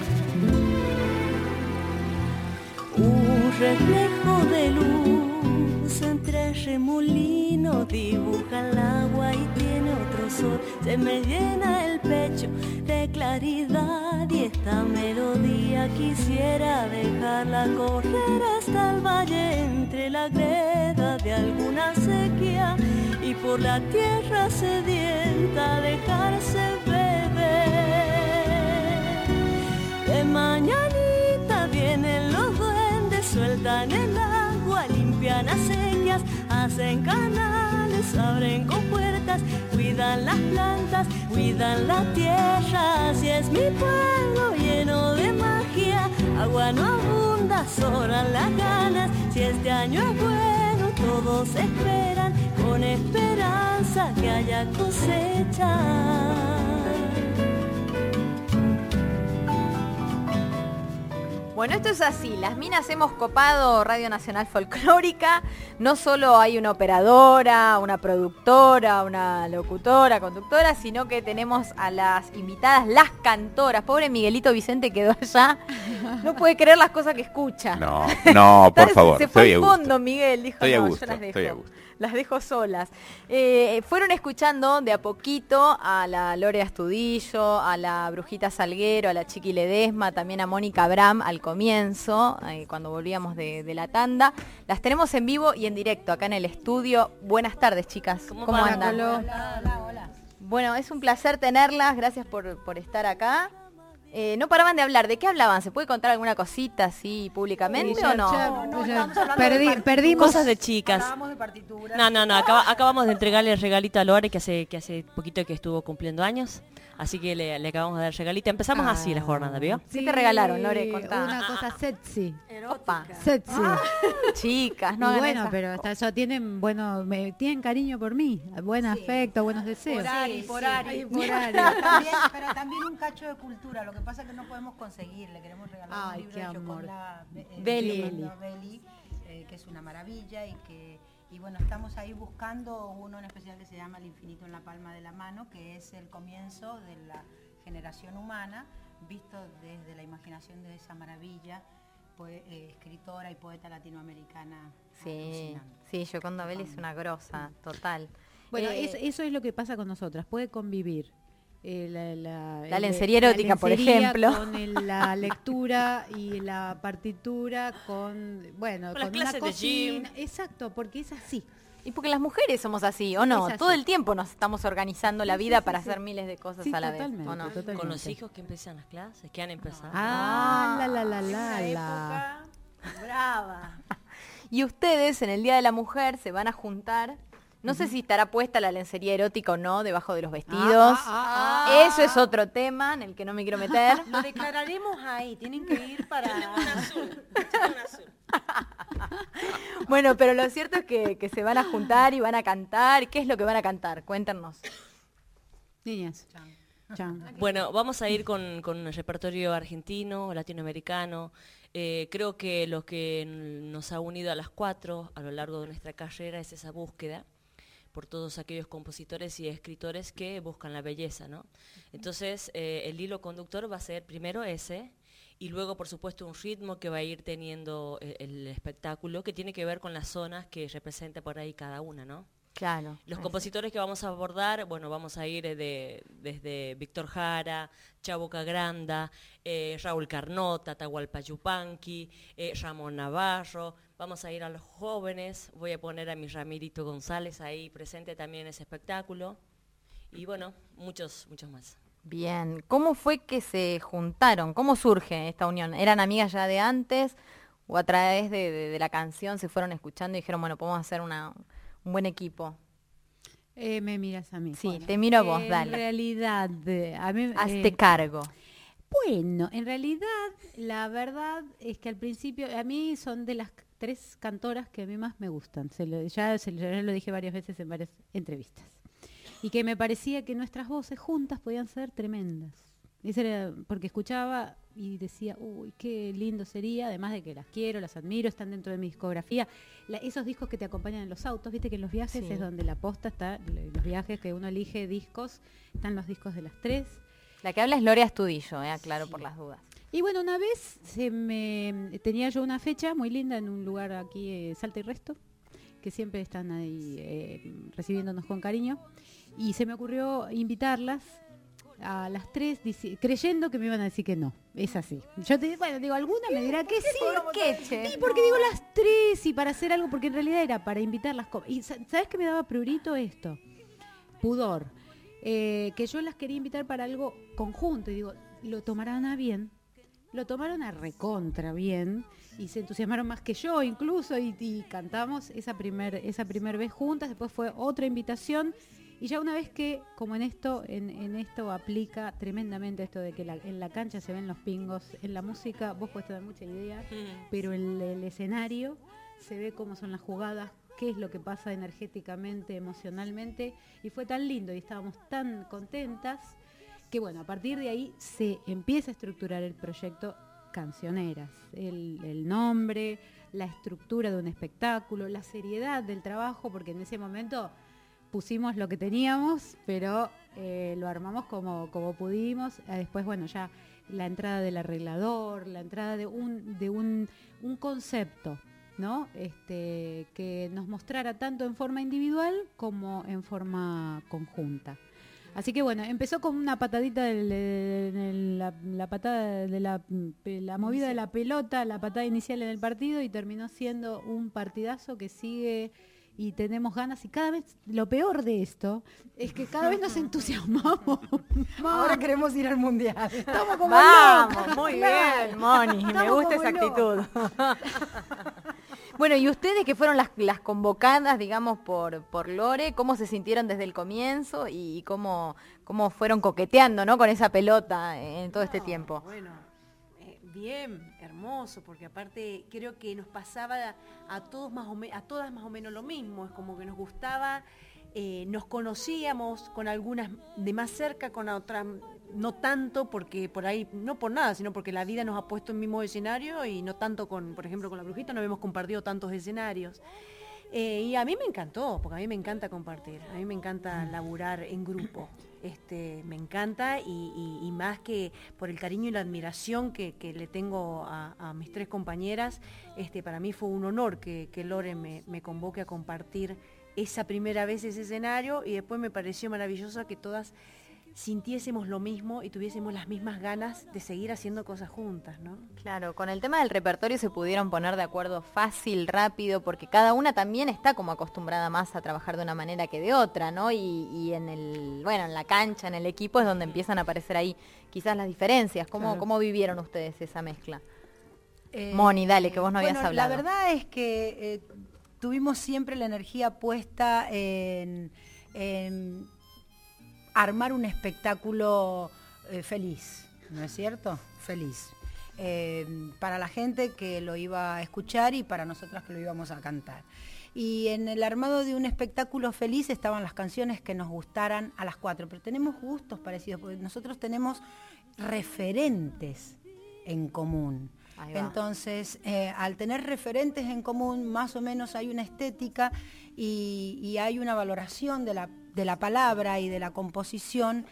Un reflejo de luz entre remolinos dibuja el agua y tiene otro sol. Se me llena el pecho de claridad y esta melodía quisiera dejarla correr hasta el valle, entre la greda de alguna sequía y por la tierra sedienta dejarse beber. De mañanita vienen los duendes, sueltan el agua agua, limpian acequias, hacen canales, abren compuertas, cuidan las plantas, cuidan la tierra. Si es mi pueblo lleno de magia, agua no abunda, sobran las ganas. Si este año es bueno, todos esperan con esperanza que haya cosecha. Bueno, esto es así, las minas hemos copado Radio Nacional Folclórica, no solo hay una operadora, una productora, una locutora, conductora, sino que tenemos a las invitadas, las cantoras. Pobre Miguelito Vicente quedó allá, no puede creer las cosas que escucha. No, por favor, se fue estoy a al gusto. fondo, Miguel, dijo, Estoy a no, gusto, yo las dejo. estoy a gusto. Las dejo solas. Fueron escuchando de a poquito a la Lore Astudillo, a la Brujita Salguero, a la Chiqui Ledesma, también a Mónica Abram al comienzo, cuando volvíamos de la tanda. Las tenemos en vivo y en directo acá en el estudio. Buenas tardes, chicas. ¿Cómo andan? Hola. Bueno, es un placer tenerlas. Gracias por estar acá. No paraban de hablar. ¿De qué hablaban? ¿Se puede contar alguna cosita así públicamente o no? Perdimos cosas de chicas. No, acabamos de entregarle el regalito a Lore que hace poquito que estuvo cumpliendo años. Así que le acabamos de dar regalito. Empezamos así la jornada, ¿vio? ¿Qué te regalaron, Lore? Contá. Una cosa sexy. Opa. Sexy. Chicas, no hagan bueno, esas pero hasta eso tienen tienen cariño por mí, buen afecto, buenos deseos. Por Ari. Pero también un cacho de cultura. Lo que pasa es que no podemos conseguir. Le queremos regalar un libro qué de amor. Yoconda Beli, que es una maravilla y bueno, estamos ahí buscando uno en especial que se llama El infinito en la palma de la mano, que es el comienzo de la generación humana, visto desde la imaginación de esa maravilla, escritora y poeta latinoamericana. Sí, Yoconda Belli es una grosa, total. Bueno, eso es lo que pasa con nosotras, puede convivir. La lencería erótica, por ejemplo. Con la lectura y la partitura, con las con clases una de gym. cocina. Exacto, porque es así. Y porque las mujeres somos así, ¿o no? Es así. Todo el tiempo nos estamos organizando la vida para hacer miles de cosas a la totalmente, vez, ¿o no? Totalmente. Con los hijos que empiezan las clases, que han empezado. La. Brava. Y ustedes en el Día de la Mujer se van a juntar. No sé si estará puesta la lencería erótica o no debajo de los vestidos. Eso es otro tema en el que no me quiero meter. Lo declararemos ahí, tienen que ir para... Bueno, pero lo cierto es que se van a juntar y van a cantar. ¿Qué es lo que van a cantar? Cuéntenos. Niñas. Bueno, vamos a ir con el repertorio argentino, latinoamericano. Creo que lo que nos ha unido a las cuatro a lo largo de nuestra carrera es esa búsqueda por todos aquellos compositores y escritores que buscan la belleza, ¿no? Entonces, el hilo conductor va a ser primero ese, y luego, por supuesto, un ritmo que va a ir teniendo el espectáculo, que tiene que ver con las zonas que representa por ahí cada una, ¿no? Claro. Los compositores que vamos a abordar, bueno, vamos a ir desde Víctor Jara, Chabuca Granda, Raúl Carnota, Atahualpa Yupanqui, Ramón Navarro. Vamos a ir a los jóvenes, voy a poner a mi Ramirito González ahí presente también en ese espectáculo. Y bueno, muchos más. Bien, ¿cómo fue que se juntaron? ¿Cómo surge esta unión? ¿Eran amigas ya de antes o a través de la canción se fueron escuchando y dijeron, bueno, podemos hacer un buen equipo? Me miras a mí. Sí, te miro a vos, dale. En realidad, a mí... Hazte cargo. Bueno, en realidad, la verdad es que al principio, a mí son de las 3 cantoras que a mí más me gustan. Ya lo dije varias veces en varias entrevistas. Y que me parecía que nuestras voces juntas podían ser tremendas. Eso era porque escuchaba y decía, uy, qué lindo sería, además de que las quiero, las admiro, están dentro de mi discografía. Esos discos que te acompañan en los autos, viste que en los viajes es donde la posta está, los viajes que uno elige discos, están los discos de las 3. La que habla es Lore Astudillo, aclaro por las dudas. Y bueno, una vez tenía yo una fecha muy linda en un lugar aquí, Salta y Resto, que siempre están ahí recibiéndonos con cariño, y se me ocurrió invitarlas a las 3, creyendo que me iban a decir que no. Es así. Yo digo, alguna me dirá que sí. ¿Por qué, che? Y porque digo las 3 y para hacer algo, porque en realidad era para invitarlas. Y ¿sabes qué me daba prurito esto? Pudor. Que yo las quería invitar para algo conjunto. Y digo, lo tomarán a bien lo tomaron a recontra bien y se entusiasmaron más que yo incluso y cantamos esa primer vez juntas. Después fue otra invitación y ya una vez que, como en esto aplica tremendamente esto de que en la cancha se ven los pingos, en la música vos podés tener mucha idea, pero en el escenario se ve cómo son las jugadas, qué es lo que pasa energéticamente, emocionalmente, y fue tan lindo y estábamos tan contentas que bueno, a partir de ahí se empieza a estructurar el proyecto Cancioneras, el nombre, la estructura de un espectáculo, la seriedad del trabajo, porque en ese momento pusimos lo que teníamos, pero lo armamos como pudimos. Después, bueno, ya la entrada del arreglador, la entrada de un concepto, ¿no? Que nos mostrara tanto en forma individual como en forma conjunta. Así que bueno, empezó con una patadita la patada de la movida de la pelota, la patada inicial en el partido, y terminó siendo un partidazo que sigue y tenemos ganas, y cada vez, lo peor de esto es que cada vez nos entusiasmamos. Ahora queremos ir al mundial. Estamos como Vamos, locas. muy bien, Moni, me gusta esa actitud. Bueno, y ustedes que fueron las convocadas, digamos, por Lore, ¿cómo se sintieron desde el comienzo y cómo fueron coqueteando, ¿no?, con esa pelota en todo este tiempo? Bueno, bien, hermoso, porque aparte creo que nos pasaba a todas más o menos lo mismo, es como que nos gustaba, nos conocíamos con algunas de más cerca, con otras no tanto, porque por ahí, no por nada, sino porque la vida nos ha puesto en el mismo escenario y no tanto por ejemplo, con la Brujita no habíamos compartido tantos escenarios. Y a mí me encantó, porque a mí me encanta compartir, a mí me encanta laburar en grupo. Me encanta y más que por el cariño y la admiración que le tengo a mis 3 compañeras, para mí fue un honor que Lore me convoque a compartir esa primera vez ese escenario, y después me pareció maravilloso que todas sintiésemos lo mismo y tuviésemos las mismas ganas de seguir haciendo cosas juntas, ¿no? Claro, con el tema del repertorio se pudieron poner de acuerdo fácil, rápido, porque cada una también está como acostumbrada más a trabajar de una manera que de otra, ¿no? Y en la cancha, en el equipo es donde empiezan a aparecer ahí quizás las diferencias. ¿Cómo vivieron ustedes esa mezcla? Moni, dale, que vos no habías hablado. La verdad es que tuvimos siempre la energía puesta en armar un espectáculo feliz, ¿no es cierto? Feliz. Para la gente que lo iba a escuchar y para nosotras que lo íbamos a cantar. Y en el armado de un espectáculo feliz estaban las canciones que nos gustaran a las 4, pero tenemos gustos parecidos, porque nosotros tenemos referentes en común. Entonces, al tener referentes en común, más o menos hay una estética y hay una valoración de la palabra y de la composición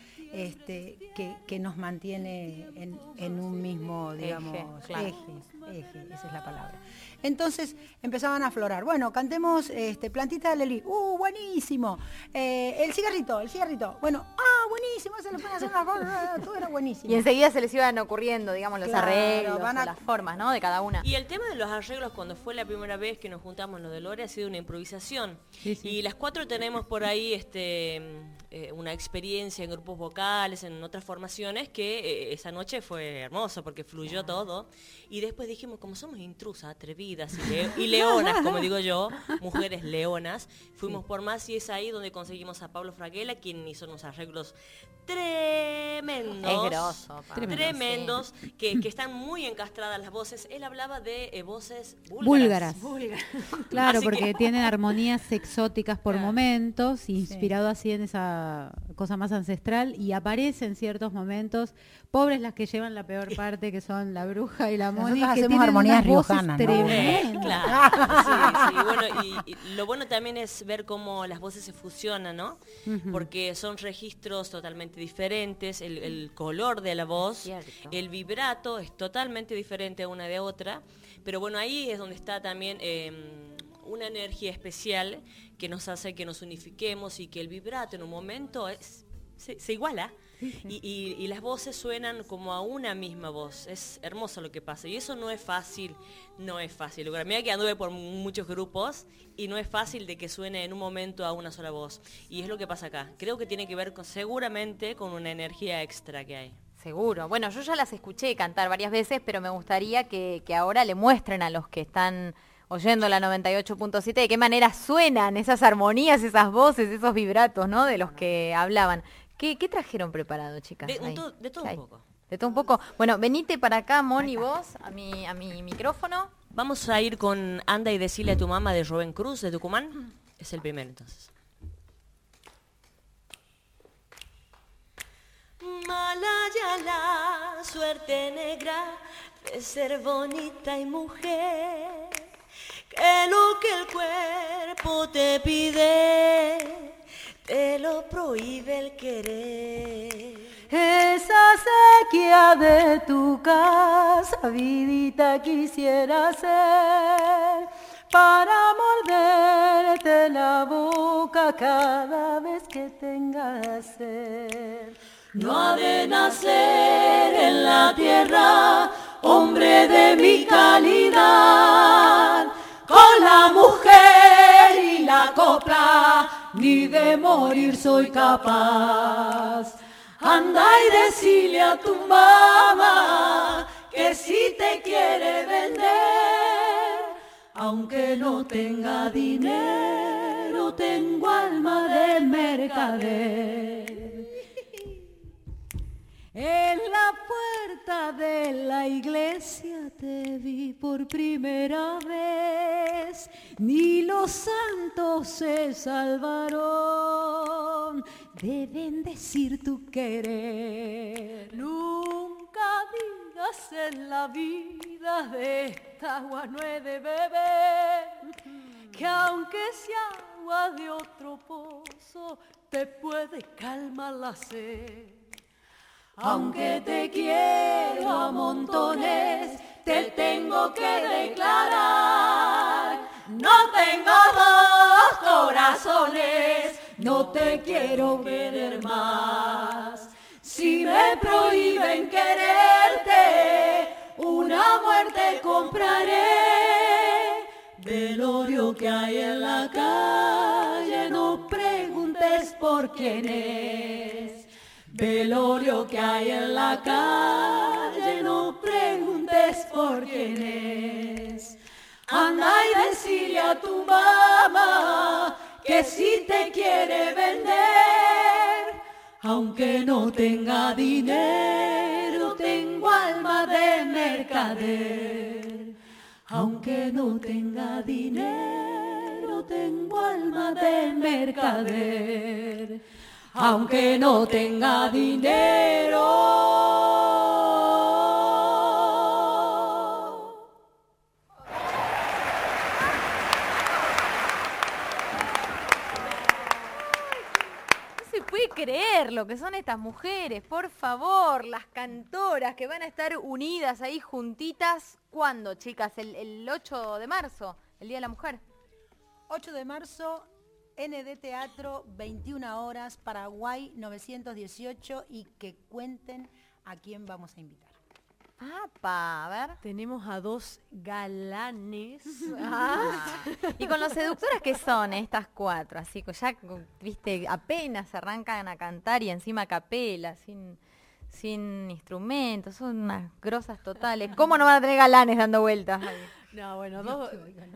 que nos mantiene en un mismo, digamos, eje, esa es la palabra. Entonces empezaban a aflorar. Bueno, cantemos Plantita de Lelí. Buenísimo. El cigarrito. Bueno, buenísimo, se le pueden hacer una cosa, todo era buenísimo. Y enseguida se les iban ocurriendo, digamos, los arreglos, las formas, ¿no?, de cada una. Y el tema de los arreglos, cuando fue la primera vez que nos juntamos en lo de Lore, ha sido una improvisación. Sí. Y las 4 tenemos por ahí una experiencia en grupos vocales, en otras formaciones, que esa noche fue hermoso porque fluyó todo. Y después dijimos, como somos intrusas, atrevidas y leonas, como digo yo, mujeres leonas, fuimos por más, y es ahí donde conseguimos a Pablo Fraguela, quien hizo unos arreglos tremendos. Es grosso, tremendos, sí. que están muy encastradas las voces. Él hablaba de voces búlgaras. Claro, Así porque tienen armonías exóticas por momentos, inspirado así en esa cosa más ancestral, y aparece en ciertos momentos. Pobres las que llevan la peor parte, que son la Bruja y la Moni, nosotros que hacemos tienen armonías unas voces riojanas, ¿no? tremendas. Claro, sí. Bueno, y lo bueno también es ver cómo las voces se fusionan, ¿no? Porque son registros totalmente diferentes, el color de la voz, el vibrato es totalmente diferente una de otra, pero bueno, ahí es donde está también una energía especial que nos hace que nos unifiquemos y que el vibrato en un momento se iguala. Y las voces suenan como a una misma voz. Es hermoso lo que pasa. Y eso no es fácil. Mira que anduve por muchos grupos y no es fácil de que suene en un momento a una sola voz. Y es lo que pasa acá. Creo que tiene que ver seguramente con una energía extra que hay. Seguro. Bueno, yo ya las escuché cantar varias veces, pero me gustaría que ahora le muestren a los que están oyendo la 98.7 de qué manera suenan esas armonías, esas voces, esos vibratos, ¿no? De los que hablaban. ¿Qué trajeron preparado, chicas? De todo un poco. De todo un poco. Bueno, venite para acá, Moni, vos, a mi micrófono. Vamos a ir con Anda y decile a tu mamá de Rubén Cruz, de Tucumán. Es el primero, entonces. Mala ya la suerte negra de ser bonita y mujer, que lo que el cuerpo te pide, te lo prohíbe el querer. Esa sequía de tu casa, vidita, quisiera ser para morderte la boca cada vez que tengas sed. No ha de nacer en la tierra hombre de mi calidad, con la mujer y la copla, ni de morir soy capaz. Anda y decile a tu mamá que si te quiere vender, aunque no tenga dinero, tengo alma de mercader. En la puerta de la iglesia te vi por primera vez, ni los santos se salvaron de bendecir tu querer. Nunca digas en la vida de esta agua no he de beber, que aunque sea agua de otro pozo, te puede calmar la sed. Aunque te quiero a montones, te tengo que declarar, no tengo dos corazones, no te quiero querer más. Si me prohíben quererte, una muerte compraré. Velorio que hay en la calle, no preguntes por quién es. Velorio que hay en la calle, no preguntes por quién es. Anda y decile a tu mamá que si te quiere vender, aunque no tenga dinero, tengo alma de mercader. Aunque no tenga dinero, tengo alma de mercader. Aunque no tenga dinero. No se puede creer lo que son estas mujeres, por favor, las cantoras que van a estar unidas ahí juntitas. ¿Cuándo, chicas? El 8 de marzo, el Día de la Mujer. 8 de marzo, ND Teatro, 21 horas, Paraguay 918, y que cuenten a quién vamos a invitar. ¡Apa! A ver. Tenemos a dos galanes. Y con los seductoras que son estas cuatro, así que ya, viste, apenas se arrancan a cantar y encima a capela, sin instrumentos, son unas grosas totales. ¿Cómo no van a tener galanes dando vueltas ahí? No, bueno, dos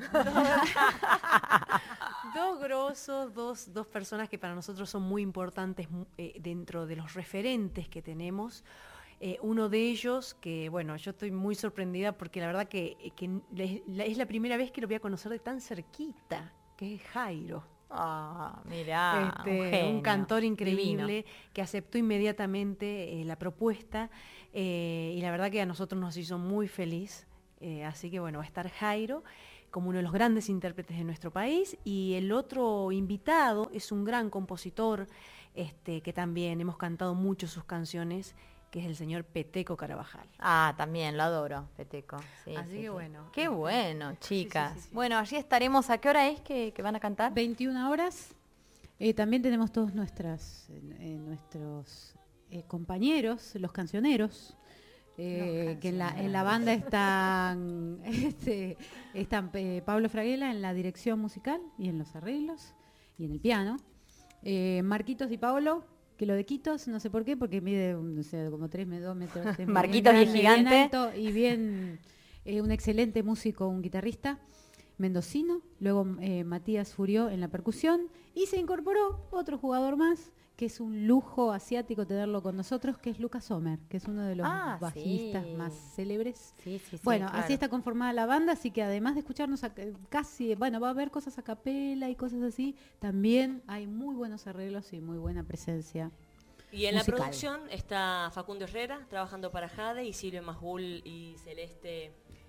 grosos, dos personas que para nosotros son muy importantes dentro de los referentes que tenemos. Uno de ellos, que bueno, yo estoy muy sorprendida porque la verdad que es la primera vez que lo voy a conocer de tan cerquita, que es Jairo. Ah, mirá, un cantor increíble divino, que aceptó inmediatamente la propuesta y la verdad que a nosotros nos hizo muy feliz. Así que bueno, va a estar Jairo como uno de los grandes intérpretes de nuestro país, y el otro invitado es un gran compositor que también hemos cantado mucho sus canciones, que es el señor Peteco Carabajal. Ah, también lo adoro, Peteco. Sí, así que bueno. Qué bueno, chicas. Sí. Bueno, allí estaremos. ¿A qué hora es que van a cantar? 21 horas. También tenemos todos nuestros compañeros, los cancioneros. Que en la banda están Pablo Fraguela en la dirección musical y en los arreglos y en el piano, Marquitos y Paolo que lo de Quitos, no sé por qué, porque mide no sé, como 2 metros. Marquitos bien y gigante. bien alto y bien, un excelente músico, un guitarrista mendocino. Luego Matías Furió en la percusión y se incorporó otro jugador más, que es un lujo asiático tenerlo con nosotros, que es Lucas Sommer, que es uno de los bajistas más célebres. Sí, bueno, claro. así está conformada la banda, así que además de escucharnos casi, bueno, va a haber cosas a capela y cosas así, también hay muy buenos arreglos y muy buena presencia. Y en musical. la producción está Facundo Herrera, trabajando para Jade, y Silvia Majul y Celeste...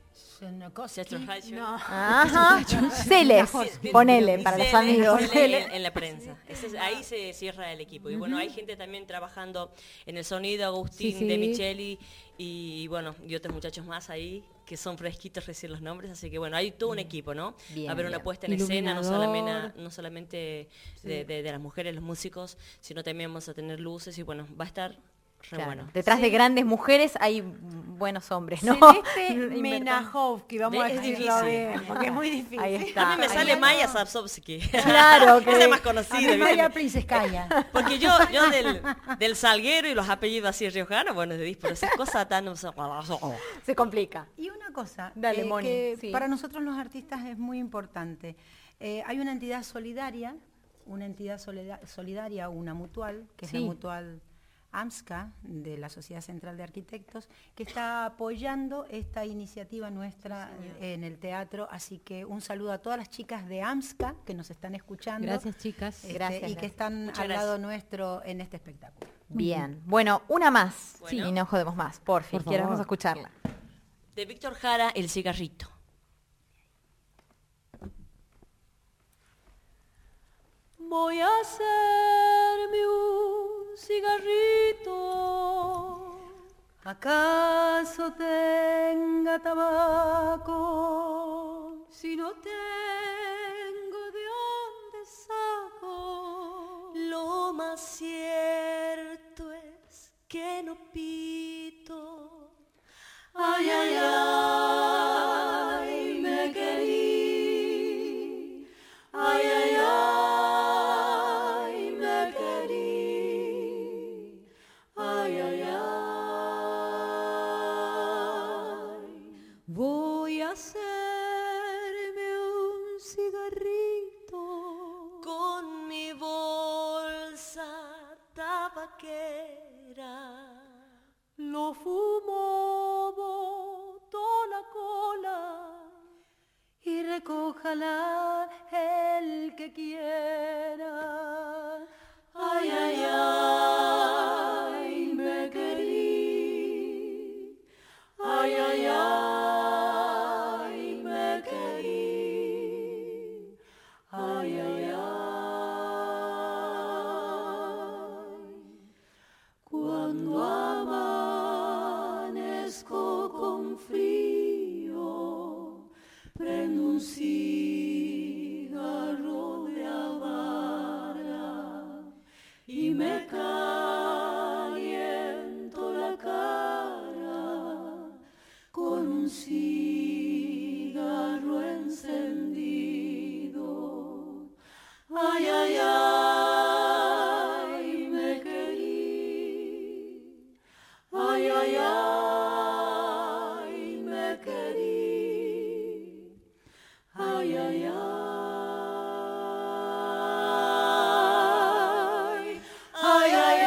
No. Ajá. Celes, ponele para los amigos. En la prensa. Ahí se cierra el equipo. Y bueno, hay gente también trabajando en el sonido, Agustín de Micheli y bueno, y otros muchachos más ahí que son fresquitos recién los nombres, así que bueno, hay todo un equipo, ¿no? Va a haber una puesta en escena, no solamente de las mujeres, los músicos, sino también vamos a tener luces y bueno, va a estar re bueno. Detrás de grandes mujeres hay buenos hombres, ¿no? Celeste Menajovsky, vamos a decirlo bien, porque es muy difícil. Ahí está. A mí me sale Maya Sapsovsky. Claro, que es más conocida. Maya Princeskaya. Porque yo del Salguero y los apellidos así riojanos, bueno, pero esas cosas tan... Se complica. Y una cosa, Dale, Moni, que para nosotros los artistas es muy importante. Hay una entidad solidaria, una mutual, que es la mutual AMSCA, de la Sociedad Central de Arquitectos, que está apoyando esta iniciativa nuestra en el teatro, así que un saludo a todas las chicas de AMSCA que nos están escuchando. Gracias, chicas. Y que están al lado nuestro en este espectáculo. Bien, bueno, una más, y no jodemos más, por fin, queremos escucharla. De Víctor Jara, El cigarrito. Voy a hacerme un cigarrito. ¿Acaso tenga tabaco? Si no tengo, ¿de dónde saco? Lo más cierto es que no pito. Ay, ay, ay, me querí. Ay, ay, ay, me querí. Ay, ay, ay. Voy a hacerme un cigarrito con mi bolsa tabaquera. Lo fumo, boto la cola y recójala el que quiera. Ay, ay, ay, me querí. Ay, ay, ay, me querí. Ay, ay, ay. Cuando amanezco con frío, prendo un cigarro de Habana y me caliento la cara con un cigarro encendido. Ay, ay, ay, me querí. Ay, ay, ay, me querí. Ay, ay, ay. Ay, ay,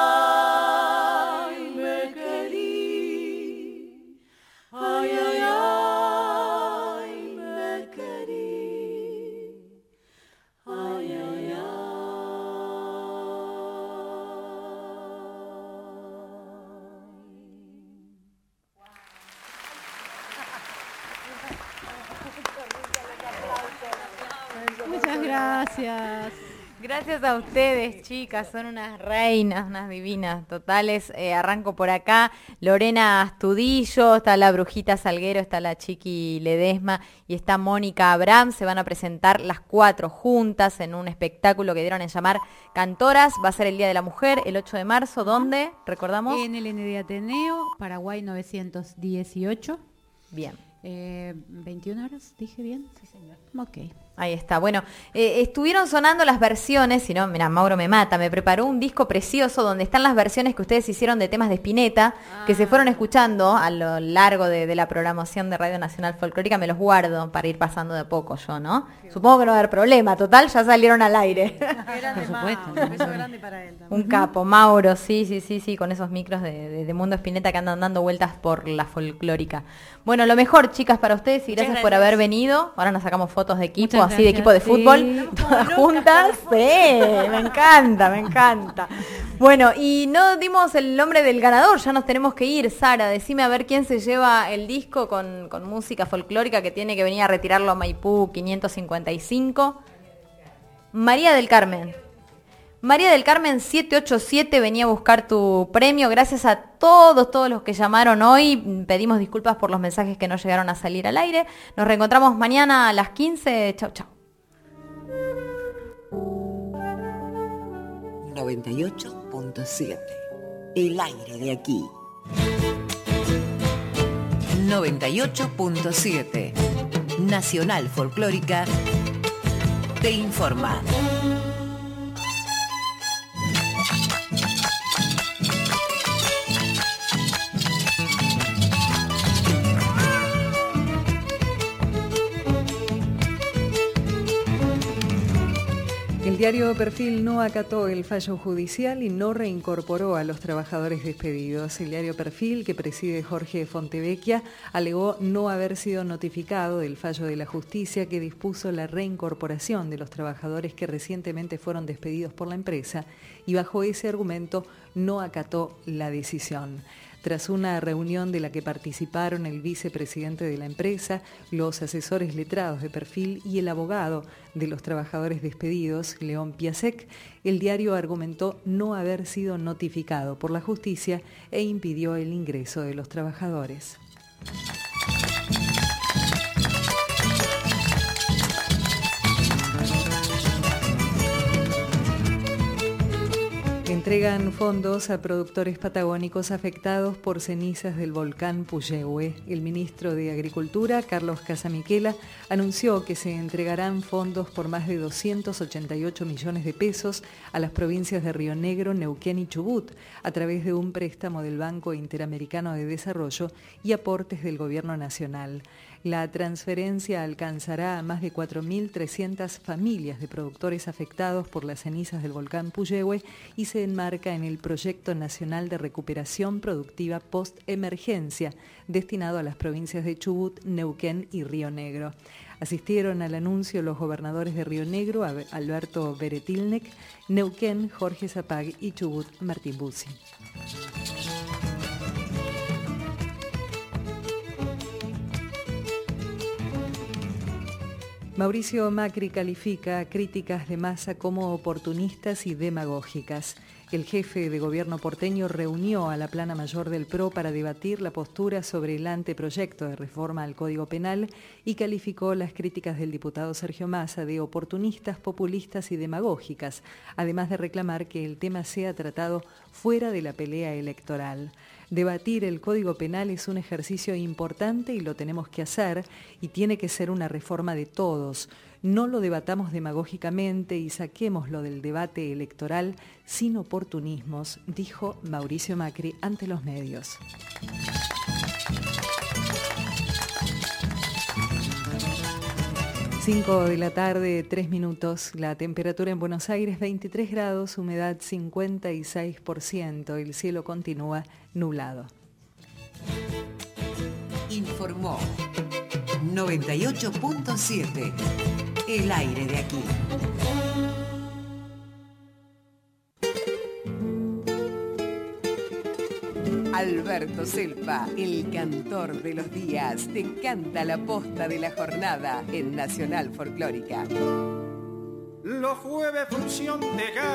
ay, me querí. Ay, ay, ay, me querí. Ay, ay, ay. Muchas gracias. Gracias a ustedes, chicas, son unas reinas, unas divinas totales. Arranco por acá, Lorena Astudillo, está la Brujita Salguero, está la Chiqui Ledesma y está Mónica Abraham. Se van a presentar las 4 juntas en un espectáculo que dieron en llamar Cantoras. Va a ser el Día de la Mujer, el 8 de marzo. ¿Dónde? ¿Recordamos? En el ND Ateneo, Paraguay 918. Bien. 21 horas, ¿dije bien? Sí, señor. Ok. Ahí está. Bueno, estuvieron sonando las versiones, si no, mira, Mauro me mata, me preparó un disco precioso donde están las versiones que ustedes hicieron de temas de Spinetta, que se fueron escuchando a lo largo de la programación de Radio Nacional Folclórica. Me los guardo para ir pasando de a poco yo, ¿no? Supongo que no va a haber problema, total, ya salieron al aire. Por supuesto. Un beso grande para él también. Un capo, Mauro, sí, con esos micros de Mundo Spinetta que andan dando vueltas por la folclórica. Bueno, lo mejor, chicas, para ustedes y gracias por haber venido. Ahora nos sacamos fotos de equipo, así de equipo de fútbol, todas juntas. Sí, me encanta. Bueno, y no dimos el nombre del ganador, ya nos tenemos que ir. Sara, decime a ver quién se lleva el disco con música folclórica que tiene que venir a retirarlo a Maipú 555. María del Carmen 787 venía a buscar tu premio. Gracias a todos los que llamaron hoy. Pedimos disculpas por los mensajes que no llegaron a salir al aire. Nos reencontramos mañana a las 15. Chau. 98.7. El aire de aquí. 98.7. Nacional Folclórica te informa. El diario Perfil no acató el fallo judicial y no reincorporó a los trabajadores despedidos. El diario Perfil, que preside Jorge Fontevecchia, alegó no haber sido notificado del fallo de la justicia que dispuso la reincorporación de los trabajadores que recientemente fueron despedidos por la empresa y bajo ese argumento no acató la decisión. Tras una reunión de la que participaron el vicepresidente de la empresa, los asesores letrados de Perfil y el abogado de los trabajadores despedidos, León Piasek, el diario argumentó no haber sido notificado por la justicia e impidió el ingreso de los trabajadores. Entregan fondos a productores patagónicos afectados por cenizas del volcán Puyehue. El ministro de Agricultura, Carlos Casamiquela, anunció que se entregarán fondos por más de 288 millones de pesos a las provincias de Río Negro, Neuquén y Chubut, a través de un préstamo del Banco Interamericano de Desarrollo y aportes del Gobierno Nacional. La transferencia alcanzará a más de 4.300 familias de productores afectados por las cenizas del volcán Puyehue y se enmarca en el Proyecto Nacional de Recuperación Productiva Post-Emergencia, destinado a las provincias de Chubut, Neuquén y Río Negro. Asistieron al anuncio los gobernadores de Río Negro, Alberto Beretilnec, Neuquén, Jorge Zapag y Chubut, Martín Bussi. Mauricio Macri califica críticas de Massa como oportunistas y demagógicas. El jefe de gobierno porteño reunió a la plana mayor del PRO para debatir la postura sobre el anteproyecto de reforma al Código Penal y calificó las críticas del diputado Sergio Massa de oportunistas, populistas y demagógicas, además de reclamar que el tema sea tratado fuera de la pelea electoral. Debatir el Código Penal es un ejercicio importante y lo tenemos que hacer y tiene que ser una reforma de todos. No lo debatamos demagógicamente y saquémoslo del debate electoral sin oportunismos, dijo Mauricio Macri ante los medios. Cinco de la tarde, 3 minutos. La temperatura en Buenos Aires 23 grados, humedad 56%. El cielo continúa nublado. Informó 98.7. El aire de aquí. Alberto Selpa, el cantor de los días, te canta la posta de la jornada en Nacional Folclórica. Los jueves función de